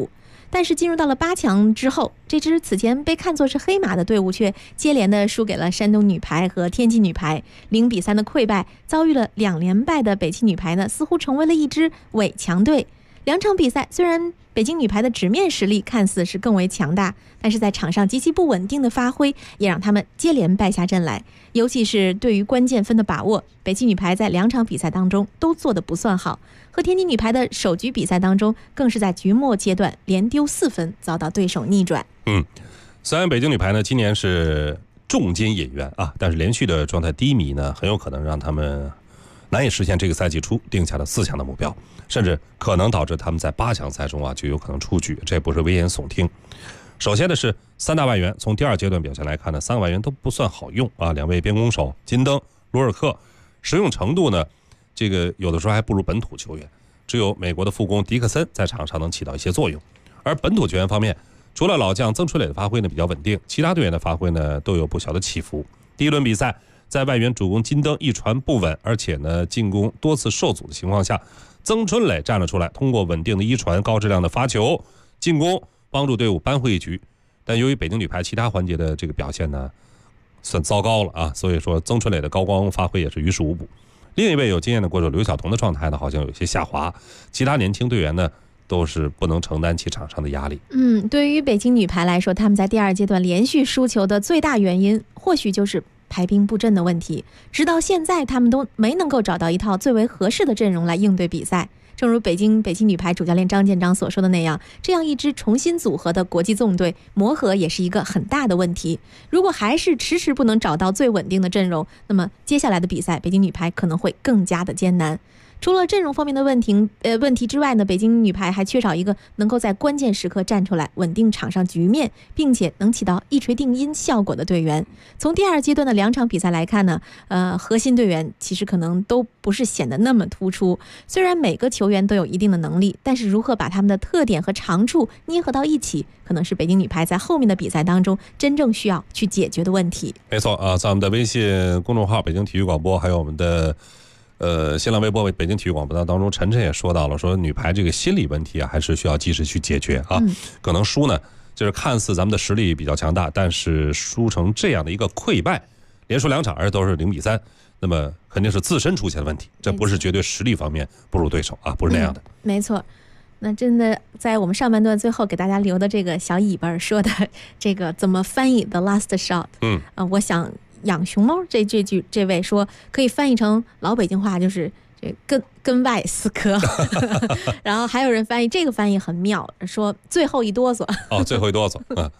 S3: 但是进入到了8强之后，这支此前被看作是黑马的队伍却接连的输给了山东女排和天津女排，0-3的溃败，遭遇了2连败的北汽女排呢，似乎成为了一支伪强队。2场比赛虽然北京女排的纸面实力看似是更为强大，但是在场上极其不稳定的发挥也让他们接连败下阵来，尤其是对于关键分的把握，北汽女排在2场比赛当中都做得不算好，和天津女排的首局比赛当中更是在局末阶段连丢4分，遭到对手逆转。
S4: 虽然北京女排呢今年是重金引援啊，但是连续的状态低迷呢，很有可能让他们难以实现这个赛季初定下的4强的目标，甚至可能导致他们在8强赛中就有可能出局，这不是危言耸听。首先的是3大外援，从第2阶段表现来看呢，3个外援都不算好用啊，2位边攻手金登、罗尔克，实用程度呢，这个有的时候还不如本土球员，只有美国的副攻迪克森在场上能起到一些作用。而本土球员方面，除了老将曾春磊的发挥呢比较稳定，其他队员的发挥呢都有不小的起伏。第一轮比赛，在外援主攻金登一传不稳，而且呢进攻多次受阻的情况下，曾春磊站了出来，通过稳定的一传、高质量的发球进攻，帮助队伍扳回一局。但由于北京女排其他环节的这个表现呢算糟糕了啊，所以说曾春磊的高光发挥也是于事无补。另一位有经验的国手刘晓彤的状态呢好像有些下滑，其他年轻队员呢都是不能承担起场上的压力。
S3: 对于北京女排来说，他们在第2阶段连续输球的最大原因或许就是排兵布阵的问题，直到现在他们都没能够找到一套最为合适的阵容来应对比赛。正如北京女排主教练张建章所说的那样，这样一支重新组合的国际纵队磨合也是一个很大的问题。如果还是迟迟不能找到最稳定的阵容，那么接下来的比赛北京女排可能会更加的艰难。除了阵容方面的问题之外呢，北京女排还缺少一个能够在关键时刻站出来稳定场上局面，并且能起到一锤定音效果的队员。从第2阶段的2场比赛来看呢，核心队员其实可能都不是显得那么突出。虽然每个球员都有一定的能力，但是如何把他们的特点和长处捏合到一起，可能是北京女排在后面的比赛当中真正需要去解决的问题。
S4: 没错啊，在我们的微信公众号北京体育广播，还有我们的新浪微博北京体育广播当中，晨晨也说到了，说女排这个心理问题还是需要及时去解决啊。可能输呢，就是看似咱们的实力比较强大，但是输成这样的一个溃败，连输2场而都是0-3，那么肯定是自身出现的问题，这不是绝对实力方面不如对手啊，不是那样的。
S3: 没错。那真的在我们上半段最后给大家留的这个小尾巴说的这个怎么翻译 the last shot， 我想养熊猫这位说可以翻译成老北京话，就是跟外死磕然后还有人翻译这个翻译很妙，说最后一哆嗦
S4: 最后一哆嗦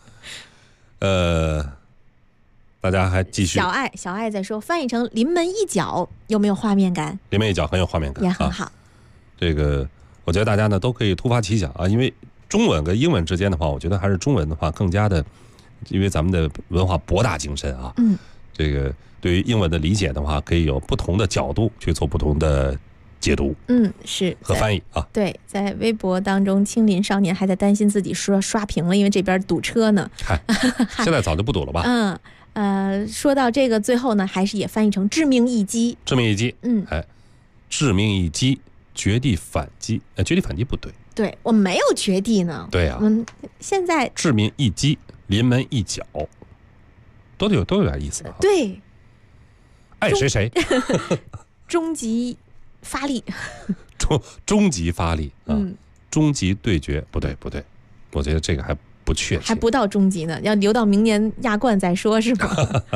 S4: 大家还继续。
S3: 小爱在说翻译成临门一脚，有没有画面感？
S4: 临门一脚很有画面感，
S3: 也很好。
S4: 这个我觉得大家呢都可以突发奇想啊，因为中文跟英文之间的话，我觉得还是中文的话更加的，因为咱们的文化博大精深啊。这个对于英文的理解的话，可以有不同的角度去做不同的解读，
S3: 是
S4: 和翻译啊。
S3: 对，在微博当中，青林少年还在担心自己刷屏了，因为这边堵车呢。
S4: 现在早就不堵了吧？
S3: 说到这个最后呢，还是也翻译成致命一击。
S4: 致命一击，致命一击，绝地反击。绝地反击不对，
S3: 对我们没有绝地呢。
S4: 对啊，
S3: 我们现在
S4: 致命一击，临门一脚。都有点意思啊。
S3: 对，
S4: 爱谁
S3: 终极发力
S4: 终极发力啊，终极对决不对，我觉得这个还不确切，
S3: 还不到终极呢，要留到明年亚冠再说，是吗？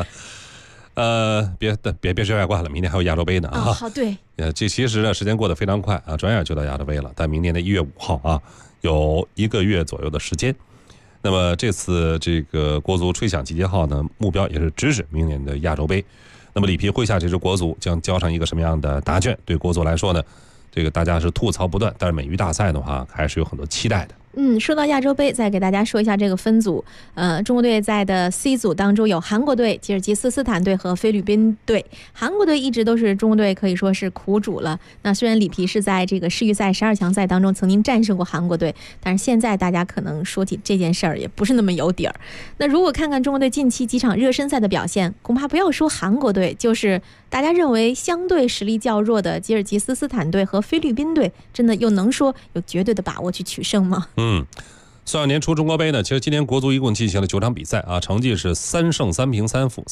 S4: 别说亚冠了，明年还有亚洲杯呢啊。
S3: 好，对。
S4: 这其实呢时间过得非常快啊，转眼就到亚洲杯了，但明年的1月5号啊，有1个月左右的时间。那么这次这个国足吹响集结号呢，目标也是直指明年的亚洲杯。那么里皮麾下这支国足将交上一个什么样的答卷？对国足来说呢，这个大家是吐槽不断，但是美育大赛的话还是有很多期待的。
S3: 说到亚洲杯，再给大家说一下这个分组。中国队在的 C 组当中有韩国队、吉尔吉斯斯坦队和菲律宾队。韩国队一直都是中国队可以说是苦主了。那虽然里皮是在这个世预赛12强赛当中曾经战胜过韩国队，但是现在大家可能说起这件事儿也不是那么有底儿。那如果看看中国队近期几场热身赛的表现，恐怕不要说韩国队，就是大家认为相对实力较弱的吉尔吉斯斯坦队和菲律宾队，真的又能说有绝对的把握去取胜吗？
S4: 算上年初中国杯呢，其实今年国足一共进行了9场比赛啊，成绩是3胜3平3负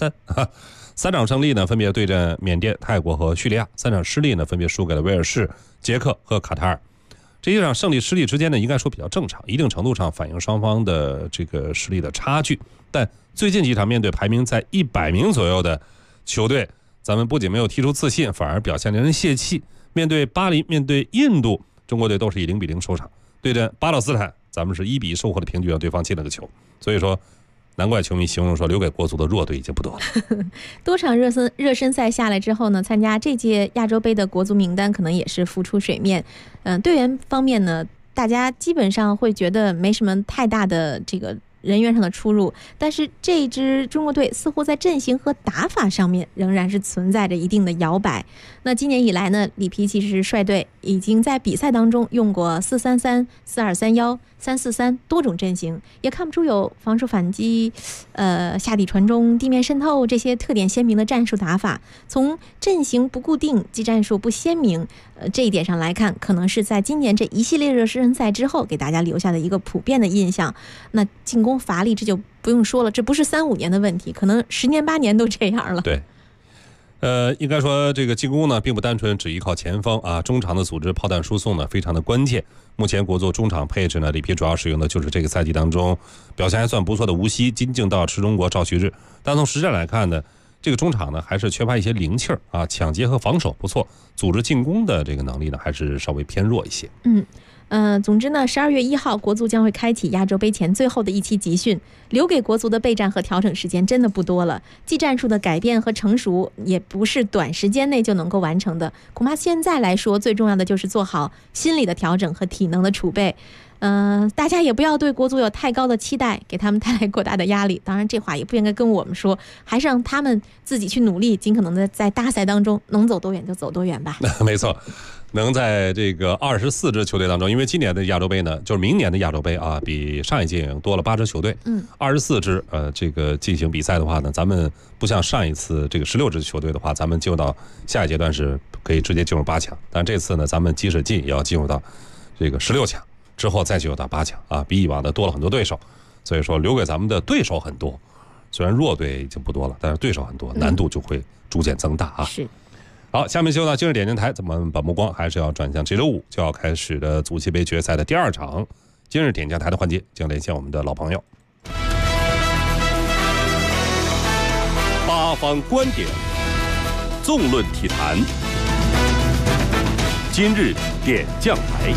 S4: 333。3场胜利呢，分别对阵缅甸、泰国和叙利亚；3场失利呢，分别输给了威尔士、捷克和卡塔尔。这一场胜利失利之间呢，应该说比较正常，一定程度上反映双方的这个实力的差距。但最近几场面对排名在100名左右的球队，咱们不仅没有踢出自信，反而表现令人泄气。面对巴林、面对印度，中国队都是以0-0收场；对阵巴勒斯坦，咱们是1-1收获了平局，让对方进了个球。所以说，难怪球迷形容说留给国足的弱队已经不多了。
S3: 多场热身赛下来之后呢，参加这届亚洲杯的国足名单可能也是浮出水面。队员方面呢，大家基本上会觉得没什么太大的这个人员上的出入，但是这支中国队似乎在阵型和打法上面仍然是存在着一定的摇摆。那今年以来呢，里皮其实是率队已经在比赛当中用过4-3-3、4-2-3-1、3-4-3多种阵型，也看不出有防守反击、下底传中、地面渗透这些特点鲜明的战术打法。从阵型不固定、技战术不鲜明，这一点上来看，可能是在今年这一系列热身赛之后给大家留下的一个普遍的印象。那进攻乏力，这就不用说了，这不是3-5年的问题，可能10年8年都这样了。
S4: 对。应该说这个进攻呢，并不单纯只依靠前锋啊，中场的组织、炮弹输送呢，非常的关键。目前国足中场配置呢，里皮主要使用的就是这个赛季当中表现还算不错的吴曦、金敬道、池忠国、赵旭日。但从实战来看呢，这个中场呢还是缺乏一些灵气儿啊，抢劫和防守不错，组织进攻的这个能力呢还是稍微偏弱一些。
S3: 总之呢，12月1号国足将会开启亚洲杯前最后的一期集训，留给国足的备战和调整时间真的不多了。技战术的改变和成熟也不是短时间内就能够完成的，恐怕现在来说最重要的就是做好心理的调整和体能的储备。大家也不要对国足有太高的期待，给他们带来过大的压力。当然这话也不应该跟我们说，还是让他们自己去努力，尽可能的在大赛当中能走多远就走多远吧。
S4: 没错，能在这个24支球队当中，因为今年的亚洲杯呢，就是明年的亚洲杯啊，比上一届多了8支球队，24支这个进行比赛的话呢，咱们不像上一次这个16支球队的话，咱们进入到下一阶段是可以直接进入8强，但这次呢，咱们即使进也要进入到这个16强之后再进入到8强啊，比以往的多了很多对手，所以说留给咱们的对手很多，虽然弱队已经不多了，但是对手很多，难度就会逐渐增大啊。
S3: 是。
S4: 好，下面就到今日点评台，咱们把目光还是要转向这周5就要开始的足协杯决赛的第2场今日点评台的环节，将连线我们的老朋友。
S1: 8方观点，纵论体坛，今日点将台。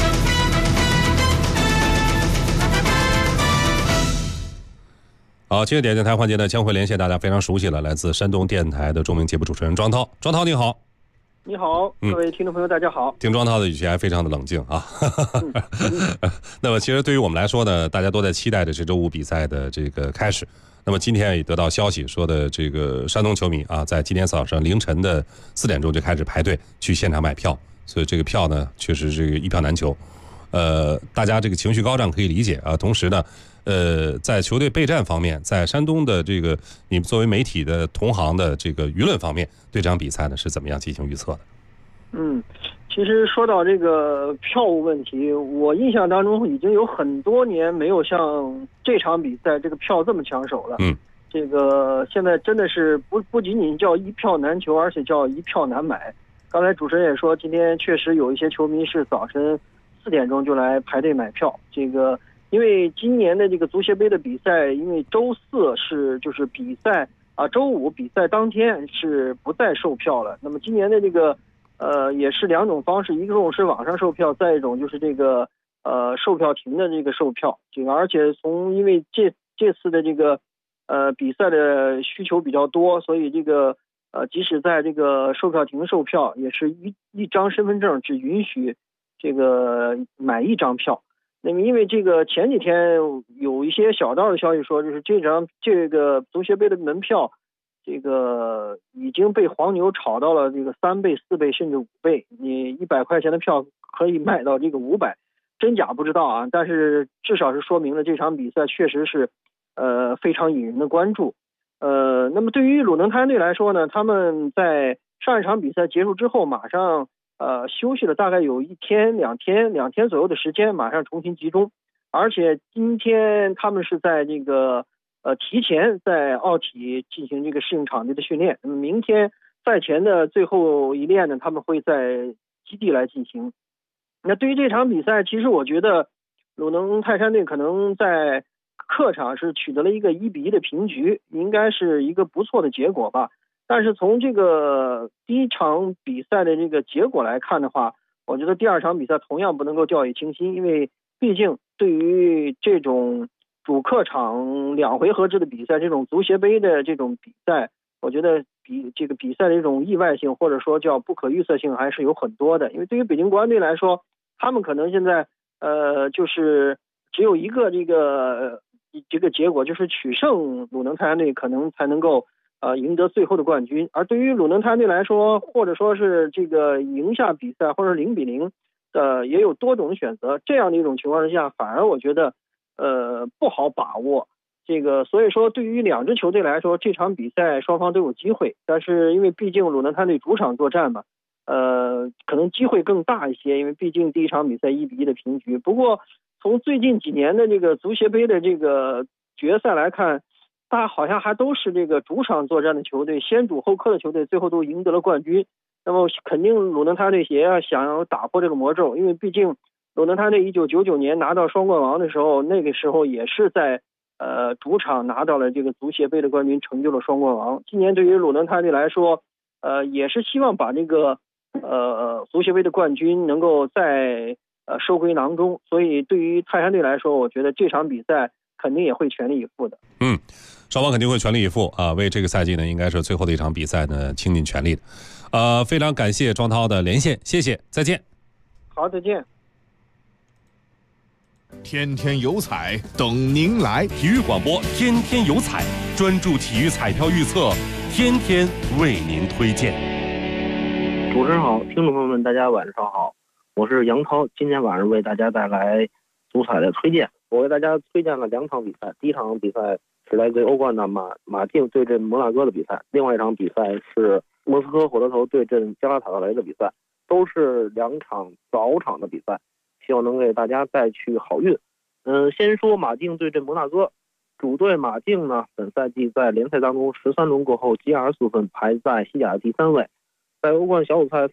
S4: 好，今日点将台环节呢，将会连线大家非常熟悉了，来自山东电台的著名节目主持人庄涛。庄涛你好。
S14: 你好，各位听众朋友大家好。
S4: 听庄涛的语气还非常的冷静啊。那么其实对于我们来说呢，大家都在期待着这周5比赛的这个开始。那么今天也得到消息说的，这个山东球迷啊，在今天早上凌晨的4点钟就开始排队去现场买票，所以这个票呢确实是一票难求。大家这个情绪高涨可以理解啊。同时呢，在球队备战方面，在山东的这个你们作为媒体的同行的这个舆论方面，对这场比赛呢是怎么样进行预测的？
S14: 其实说到这个票务问题，我印象当中已经有很多年没有像这场比赛这个票这么抢手了。这个现在真的是不仅仅叫一票难求，而且叫一票难买。刚才主持人也说，今天确实有一些球迷是早晨4点钟就来排队买票。这个因为今年的这个足协杯的比赛，因为周4是就是比赛啊，周5比赛当天是不再售票了。那么今年的这个也是2种方式，一种是网上售票，再一种就是这个售票亭的这个售票。这个而且因为这次的这个比赛的需求比较多，所以这个即使在这个售票亭售票，也是一张身份证只允许这个买1张票。那么因为这个前几天有一些小道的消息说，就是这个足协杯的门票，这个已经被黄牛炒到了这个3倍、4倍甚至5倍，你100块钱的票可以卖到这个500，真假不知道啊，但是至少是说明了这场比赛确实是非常引人的关注。那么对于鲁能泰山队来说呢，他们在上一场比赛结束之后马上休息了大概有1天2天左右的时间，马上重新集中。 而且今天他们是在这个提前在奥体进行这个适应场地的训练，那么明天赛前的最后一练呢，他们会在基地来进行。那对于这场比赛，其实我觉得鲁能泰山队可能在客场是取得了一个1-1的平局，应该是一个不错的结果吧。但是从这个第一场比赛的这个结果来看的话，我觉得第二场比赛同样不能够掉以轻心，因为毕竟对于这种主客场2回合制的比赛，这种足协杯的这种比赛，我觉得这个比赛的这种意外性或者说叫不可预测性还是有很多的。因为对于北京国安队来说，他们可能现在就是只有一个这个结果，就是取胜鲁能泰山队可能才能够赢得最后的冠军。而对于鲁能泰山队来说，或者说是这个赢下比赛，或者0-0也有多种选择。这样的一种情况之下，反而我觉得不好把握。这个所以说对于2支球队来说，这场比赛双方都有机会，但是因为毕竟鲁能泰山队主场作战嘛，可能机会更大一些，因为毕竟第一场比赛1-1的平局。不过从最近几年的这个足协杯的这个决赛来看，大家好像还都是这个主场作战的球队，先主后客的球队最后都赢得了冠军。那么肯定鲁能泰山队也要想要打破这个魔咒，因为毕竟鲁能泰山队1999年拿到双冠王的时候，那个时候也是在主场拿到了这个足协杯的冠军，成就了双冠王。今年对于鲁能泰山队来说，也是希望把这个足协杯的冠军能够再收归囊中，所以对于泰山队来说，我觉得这场比赛肯定也会全力以赴的。
S4: 双方肯定会全力以赴啊，为这个赛季呢，应该是最后的一场比赛呢，倾尽全力的。非常感谢庄涛的连线，谢谢，再见。
S14: 好，再见。
S15: 天天有彩等您来，
S1: 体育广播天天有彩，专注体育彩票预测，天天为您推荐。
S16: 主持人好，听众朋友们，大家晚上好，我是杨涛，今天晚上为大家带来足彩的推荐。我为大家推荐了2场比赛，第一场比赛是来自欧冠的马竞对阵摩纳哥的比赛，另外一场比赛是莫斯科火车头对阵加拉塔萨雷的比赛，都是2场早场的比赛，希望能给大家带去好运。先说马竞对阵摩纳哥，主队马竞呢，本赛季在联赛当中13轮过后积24分，排在西甲的第3位。在欧冠小组赛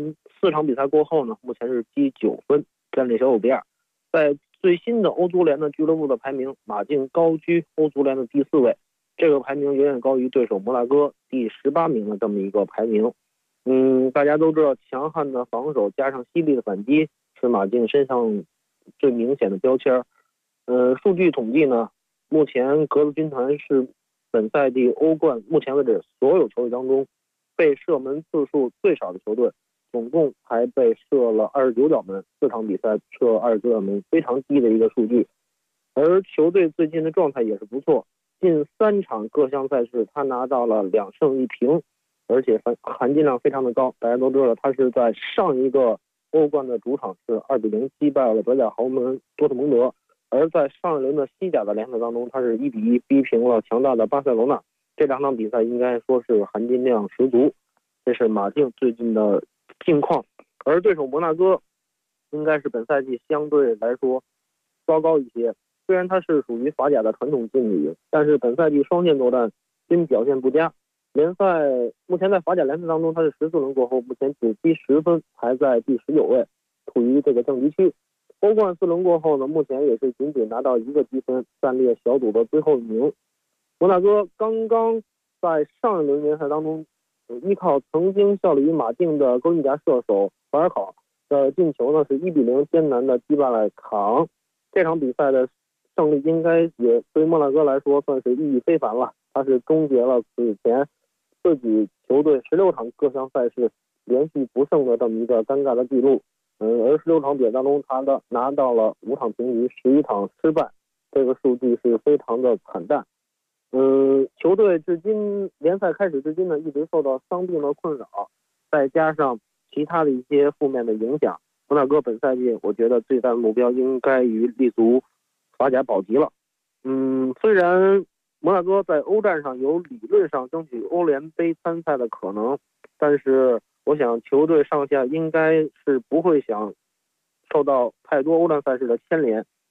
S16: 4场比赛过后呢，目前是积9分，暂列小组第2。在最新的欧足联的俱乐部的排名，马竞高居欧足联的第4位，这个排名远远高于对手摩纳哥第18名的这么一个排名。大家都知道，强悍的防守加上犀利的反击是马竞身上最明显的标签。数据统计呢，目前格子军团是本赛季欧冠目前为止所有球队当中被射门次数最少的球队，总共还被射了29脚门，4场比赛射29脚门，非常低的一个数据。而球队最近的状态也是不错，近3场各项赛事他拿到了2胜1平，而且含金量非常的高。大家都知道，他是在上一个欧冠的主场是2-0击败了德甲豪门多特蒙德，而在上一轮的西甲的联赛当中，他是1-1逼平了强大的巴塞罗那。这2场比赛应该说是含金量十足，这是马竞最近的近况。而对手摩纳哥应该是本赛季相对来说糟糕一些，虽然他是属于法甲的传统劲旅，但是本赛季双线作战均表现不佳。联赛目前在法甲联赛当中，他是14轮过后目前只积10分，排在第19位，处于这个正敌区。欧冠4轮过后呢，目前也是仅仅拿到1个积分，暂列小组的最后一名。摩纳哥刚刚在上一轮联赛当中，依靠曾经效力于马竞的高进甲射手法尔考的进球呢，是1-0艰难的击败了卡昂。这场比赛的胜利应该也对摩纳哥来说算是意义非凡了，他是终结了此前自己球队16场各项赛事连续不胜的这么一个尴尬的记录。而16场比赛当中，他拿到了5场平局，11场失败，这个数据是非常的惨淡。球队至今联赛开始至今呢，一直受到伤病的困扰，再加上其他的一些负面的影响，摩纳哥本赛季我觉得最大的目标应该于立足法甲保级了。虽然摩纳哥在欧战上有理论上争取欧联杯参赛的可能，但是我想球队上下应该是不会想受到太多欧战赛事的牵连，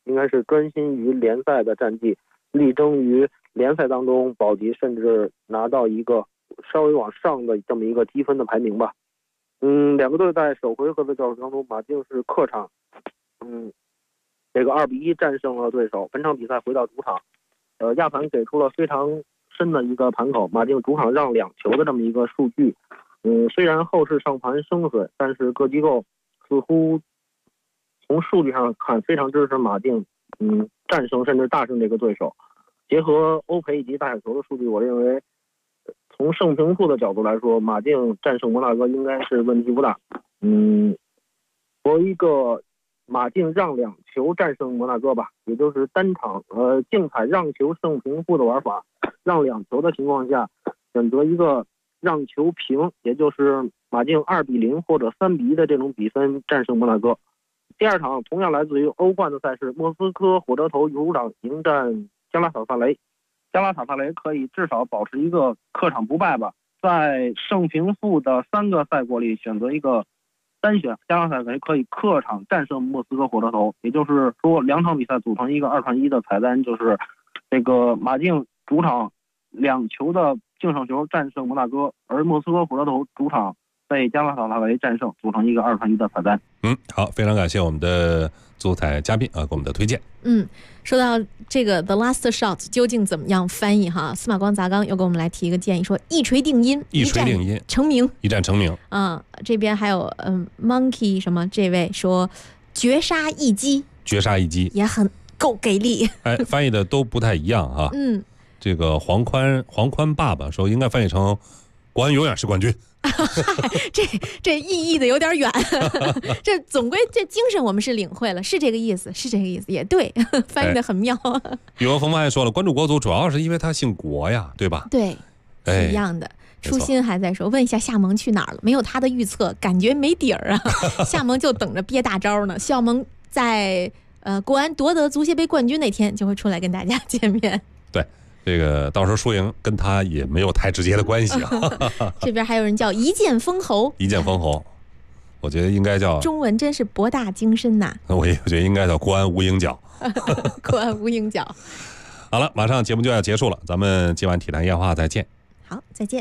S16: 应该是专心于联赛的战绩，力争于联赛当中保级，甚至拿到一个稍微往上的这么一个积分的排名吧。两个队在首回合的较量当中，马竞是客场，这个2-1战胜了对手。本场比赛回到主场，亚盘给出了非常深的一个盘口，马竞主场让2球的这么一个数据。虽然后市上盘生水，但是各机构似乎从数据上看非常支持马竞，战胜甚至大胜这个对手。结合欧赔以及大小球的数据，我认为从胜平负的角度来说，马竞战胜摩纳哥应该是问题不大。博一个马竞让2球战胜摩纳哥吧，也就是单场竞彩让球胜平负的玩法，让2球的情况下选择一个让球平，也就是马竞2-0或者3-1的这种比分战胜摩纳哥。第二场同样来自于欧冠的赛事，莫斯科火车头主场迎战加拉塔萨雷。加拉塔萨雷可以至少保持一个客场不败吧，在胜平负的3个赛果里选择一个单选，加拉塔萨雷可以客场战胜莫斯科火车头，也就是说2场比赛组成一个2串1的彩蛋，就是这个马竞主场2球的净胜球战胜摩纳哥，而莫斯科火车头主场被加拉塔萨雷战胜，组成一个2串1的彩蛋。
S4: 好，非常感谢我们的足彩嘉宾给我们的推荐。
S3: 说到这个 The Last Shot 究竟怎么样翻译哈？司马光砸缸又给我们来提一个建议，说一锤定音，
S4: 一锤定音，
S3: 成名，
S4: 一战成名。
S3: 这边还有Monkey 什么这位说绝杀一击，
S4: 绝杀一击
S3: 也很够给力。
S4: 翻译的都不太一样哈。这个黄宽爸爸说应该翻译成国安永远是冠军。
S3: 这意义的有点远。这总归这精神我们是领会了，是这个意思，也对。翻译的很妙。
S4: 宇文峰还说了，关注国足主要是因为他姓国呀，对吧？
S3: 对，是一样的。初心还在说，问一下夏蒙去哪儿了？没有他的预测，感觉没底儿啊。夏蒙就等着憋大招呢。夏蒙在国安夺得足协杯冠军那天就会出来跟大家见面。
S4: 对。这个到时候输赢跟他也没有太直接的关系啊。
S3: 这边还有人叫一剑封喉，
S4: 一剑封喉，我觉得应该叫
S3: 中文真是博大精深呐。
S4: 我也觉得应该叫国安无影脚。
S3: 国安无影脚。
S4: 好了，马上节目就要结束了，咱们今晚体坛夜话再见。
S3: 好，再见。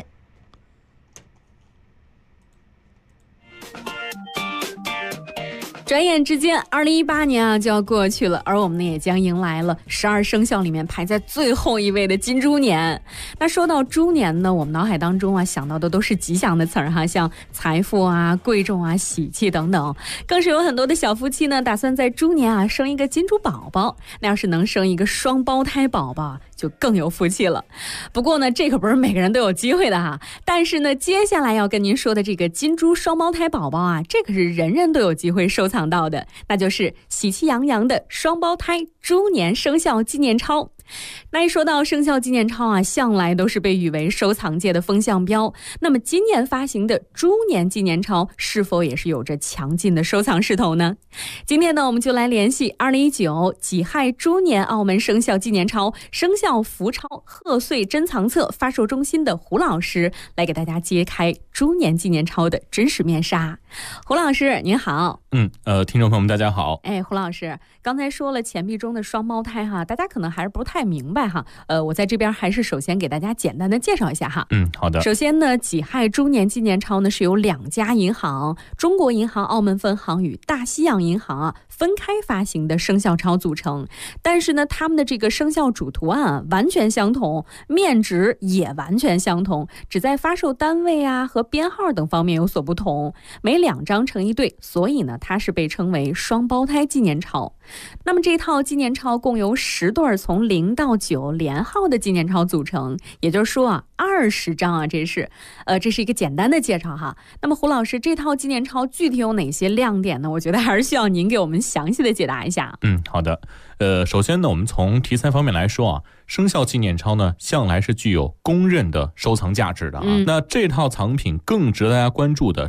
S6: 转眼之间，2018年就要过去了，而我们呢也将迎来了12生肖里面排在最后一位的金猪年。那说到猪年呢，我们脑海当中想到的都是吉祥的词儿哈，像财富啊、贵重啊、喜气等等。更是有很多的小夫妻呢，打算在猪年生一个金猪宝宝。那要是能生一个双胞胎宝宝，就更有福气了。不过呢，这可不是每个人都有机会的哈。但是呢，接下来要跟您说的这个金猪双胞胎宝宝这可是人人都有机会收藏到的，那就是喜气洋洋的双胞胎猪年生肖纪念钞。那一说到生肖纪念钞向来都是被誉为收藏界的风向标。那么今年发行的猪年纪念钞是否也是有着强劲的收藏势头呢？今天呢，我们就来联系2019己亥猪年澳门生肖纪念钞生肖福钞贺岁珍藏册发售中心的胡老师，来给大家揭开猪年纪念钞的真实面纱。胡老师您好。
S17: 听众朋友们大家好。
S6: 胡老师刚才说了钱币中的双胞胎大家可能还是不太明白我在这边还是首先给大家简单的介绍一下
S17: 好的。
S6: 首先呢，己亥猪年纪念钞呢是由2家银行，中国银行澳门分行与大西洋银行分开发行的生肖钞组成，但是呢，他们的这个生肖主图案完全相同，面值也完全相同，只在发售单位和编号等方面有所不同，每2张成一对，所以呢，它是被称为双胞胎纪念钞。那么这套纪念钞共由10对从0到9连号的纪念钞组成，也就是说20张这是一个简单的介绍那么胡老师，这套纪念钞具体有哪些亮点呢？我觉得还是需要您给我们详细的解答一下。
S17: 好的。首先呢，我们从题材方面来说生肖纪念钞呢向来是具有公认的收藏价值的那这套藏品更值得大家关注的是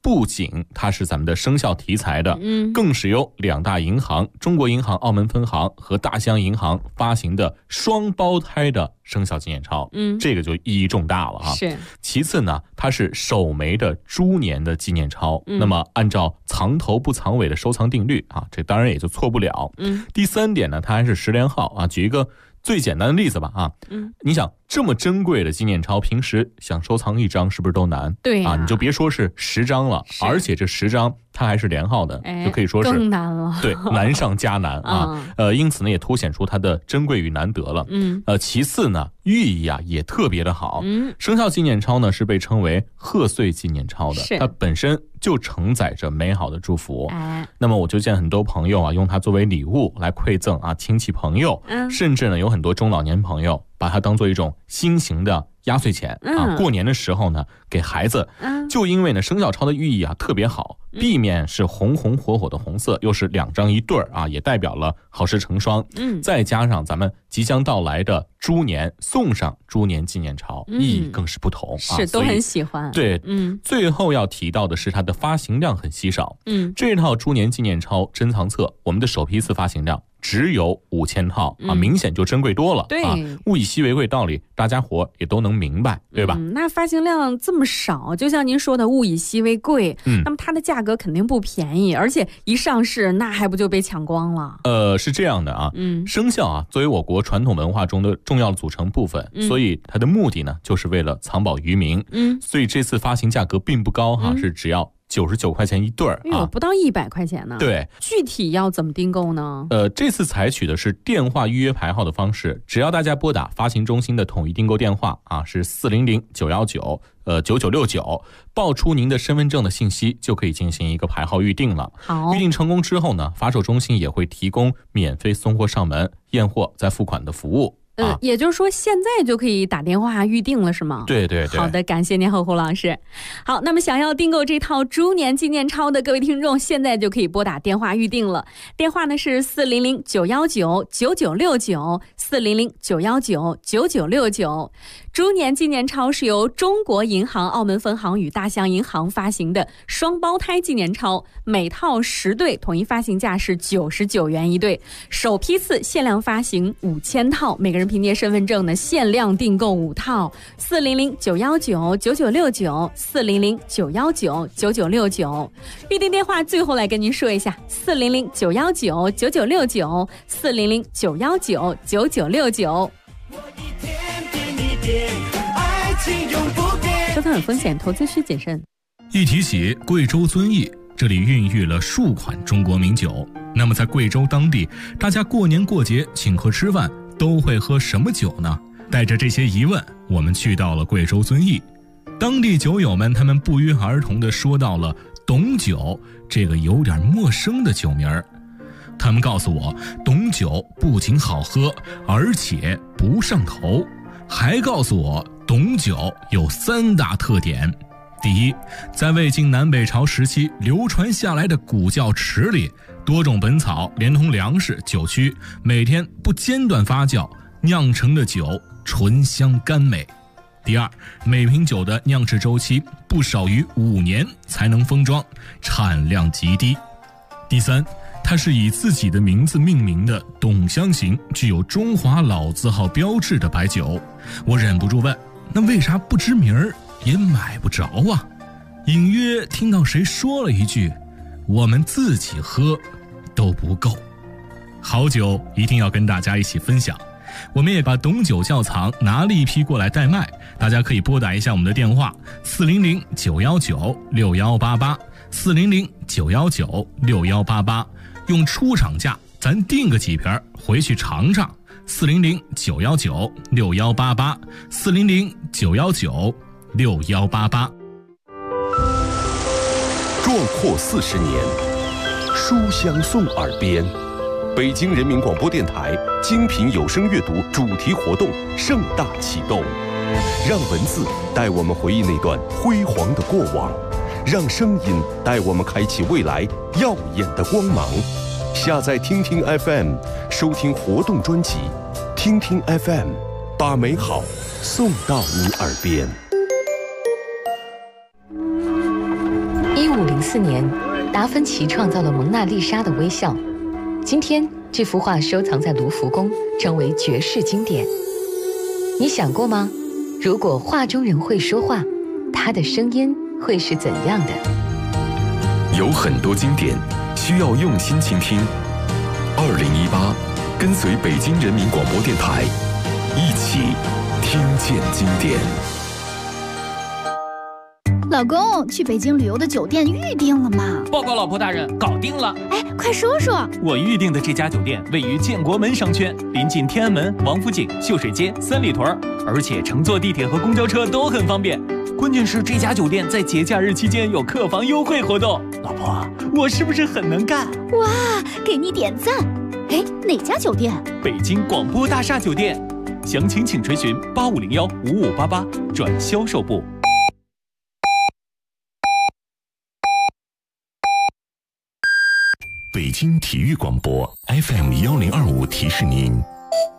S17: 不仅它是咱们的生肖题材的，更是由2大银行中国银行澳门分行和大西洋银行发行的双胞胎的生肖纪念钞，这个就意义重大了哈。
S3: 是。
S17: 其次呢，它是首枚的猪年的纪念钞，那么按照藏头不藏尾的收藏定律啊，这当然也就错不了。第3点呢，它还是10连号啊。举一个最简单的例子吧啊，你想这么珍贵的纪念钞，平时想收藏1张是不是都难？
S3: 对
S17: 啊，你就别说是10张了，而且这10张它还是连号的，就可以说是
S3: 更难了。
S17: 对，难上加难啊。因此呢，也凸显出它的珍贵与难得了。其次呢，寓意啊也特别的好。生肖纪念钞呢是被称为贺岁纪念钞的，它本身就承载着美好的祝福。那么我就见很多朋友啊，用它作为礼物来馈赠啊亲戚朋友，甚至呢有很多中老年朋友把它当做一种新型的压岁钱啊，过年的时候呢给孩子。就因为呢生肖钞的寓意啊特别好，避免是红红火火的红色，又是2张一对儿啊，也代表了好事成双。再加上咱们即将到来的猪年，送上猪年纪念钞，意义更是不同啊，
S3: 是都很喜欢。
S17: 对，最后要提到的是它的发行量很稀少。这套猪年纪念钞珍藏册，我们的首批次发行量只有5000套啊，明显就珍贵多了。
S3: 对，
S17: 物以稀为贵道理，大家伙也都能明白，对吧？
S3: 那发行量这么少，就像您说的物以稀为贵，那么它的价格肯定不便宜，而且一上市那还不就被抢光了？
S17: 是这样的啊，生肖啊作为我国传统文化中的重要组成部分，所以它的目的呢就是为了藏宝于民。所以这次发行价格并不高哈，是只要99块钱一对儿啊，
S3: 不到100块钱呢。
S17: 对，
S3: 具体要怎么订购呢？
S17: 这次采取的是电话预约排号的方式，只要大家拨打发行中心的统一订购电话啊，是400-919-9969，报出您的身份证的信息，就可以进行一个排号预定了。
S3: 好，
S17: 预定成功之后呢，发售中心也会提供免费送货上门、验货再付款的服务。
S3: 也就是说现在就可以打电话预定了是吗？
S17: 对对对。
S3: 好的，感谢您胡老师。好，那么想要订购这套猪年纪念钞的各位听众，现在就可以拨打电话预定了。电话呢是400-919-9969，400-919-9969。猪年纪念钞是由中国银行澳门分行与大西洋银行发行的双胞胎纪念钞，每套10对，统一发行价是99元一对，首批次限量发行5000套，每个人凭借身份证呢限量订购5套。400-919-9969，400-919-9969。预定电话最后来跟您说一下，400-919-9969，400-919-9969。收藏有风险，投资需谨慎。
S8: 一提起贵州遵义，这里孕育了数款中国名酒。那么在贵州当地，大家过年过节请客吃饭都会喝什么酒呢？带着这些疑问，我们去到了贵州遵义。当地酒友们他们不约而同地说到了董酒这个有点陌生的酒名儿。他们告诉我，董酒不仅好喝，而且不上头，还告诉我董酒有3大特点。第一，在魏晋南北朝时期流传下来的古窖池里，多种本草连同粮食、酒曲，每天不间断发酵，酿成的酒醇香甘美。第二，每瓶酒的酿制周期不少于5年才能封装，产量极低。第三，它是以自己的名字命名的董香型，具有中华老字号标志的白酒。我忍不住问，那为啥不知名儿也买不着啊？隐约听到谁说了一句，我们自己喝都不够。好酒一定要跟大家一起分享，我们也把董酒窖藏拿了一批过来代卖，大家可以拨打一下我们的电话400-919-6188，400-919-6188，用出厂价咱订个几瓶回去尝尝。400-919-6188，400-919-6188。
S1: 壮阔40年，书香送耳边。北京人民广播电台精品有声阅读主题活动盛大启动，让文字带我们回忆那段辉煌的过往，让声音带我们开启未来耀眼的光芒。下载听听 FM， 收听活动专辑，听听 FM， 把美好送到你耳边。
S18: 1504年，达芬奇创造了蒙娜丽莎的微笑。今天，这幅画收藏在卢浮宫，成为绝世经典。你想过吗？如果画中人会说话，他的声音会是怎样的？
S1: 有很多经典需要用心倾听。2018，跟随北京人民广播电台，一起听见经典。
S19: 老公，去北京旅游的酒店预定了吗？
S20: 报告老婆大人，搞定了。
S19: 哎，快说说。
S20: 我预定的这家酒店位于建国门商圈，临近天安门、王府井、秀水街、三里屯，而且乘坐地铁和公交车都很方便。关键是这家酒店在节假日期间有客房优惠活动。老婆，我是不是很能干？
S19: 哇，给你点赞。哎，哪家酒店？
S20: 北京广播大厦酒店。详情请垂询8501-5588转销售部。
S1: 北京体育广播 FM1025提示您，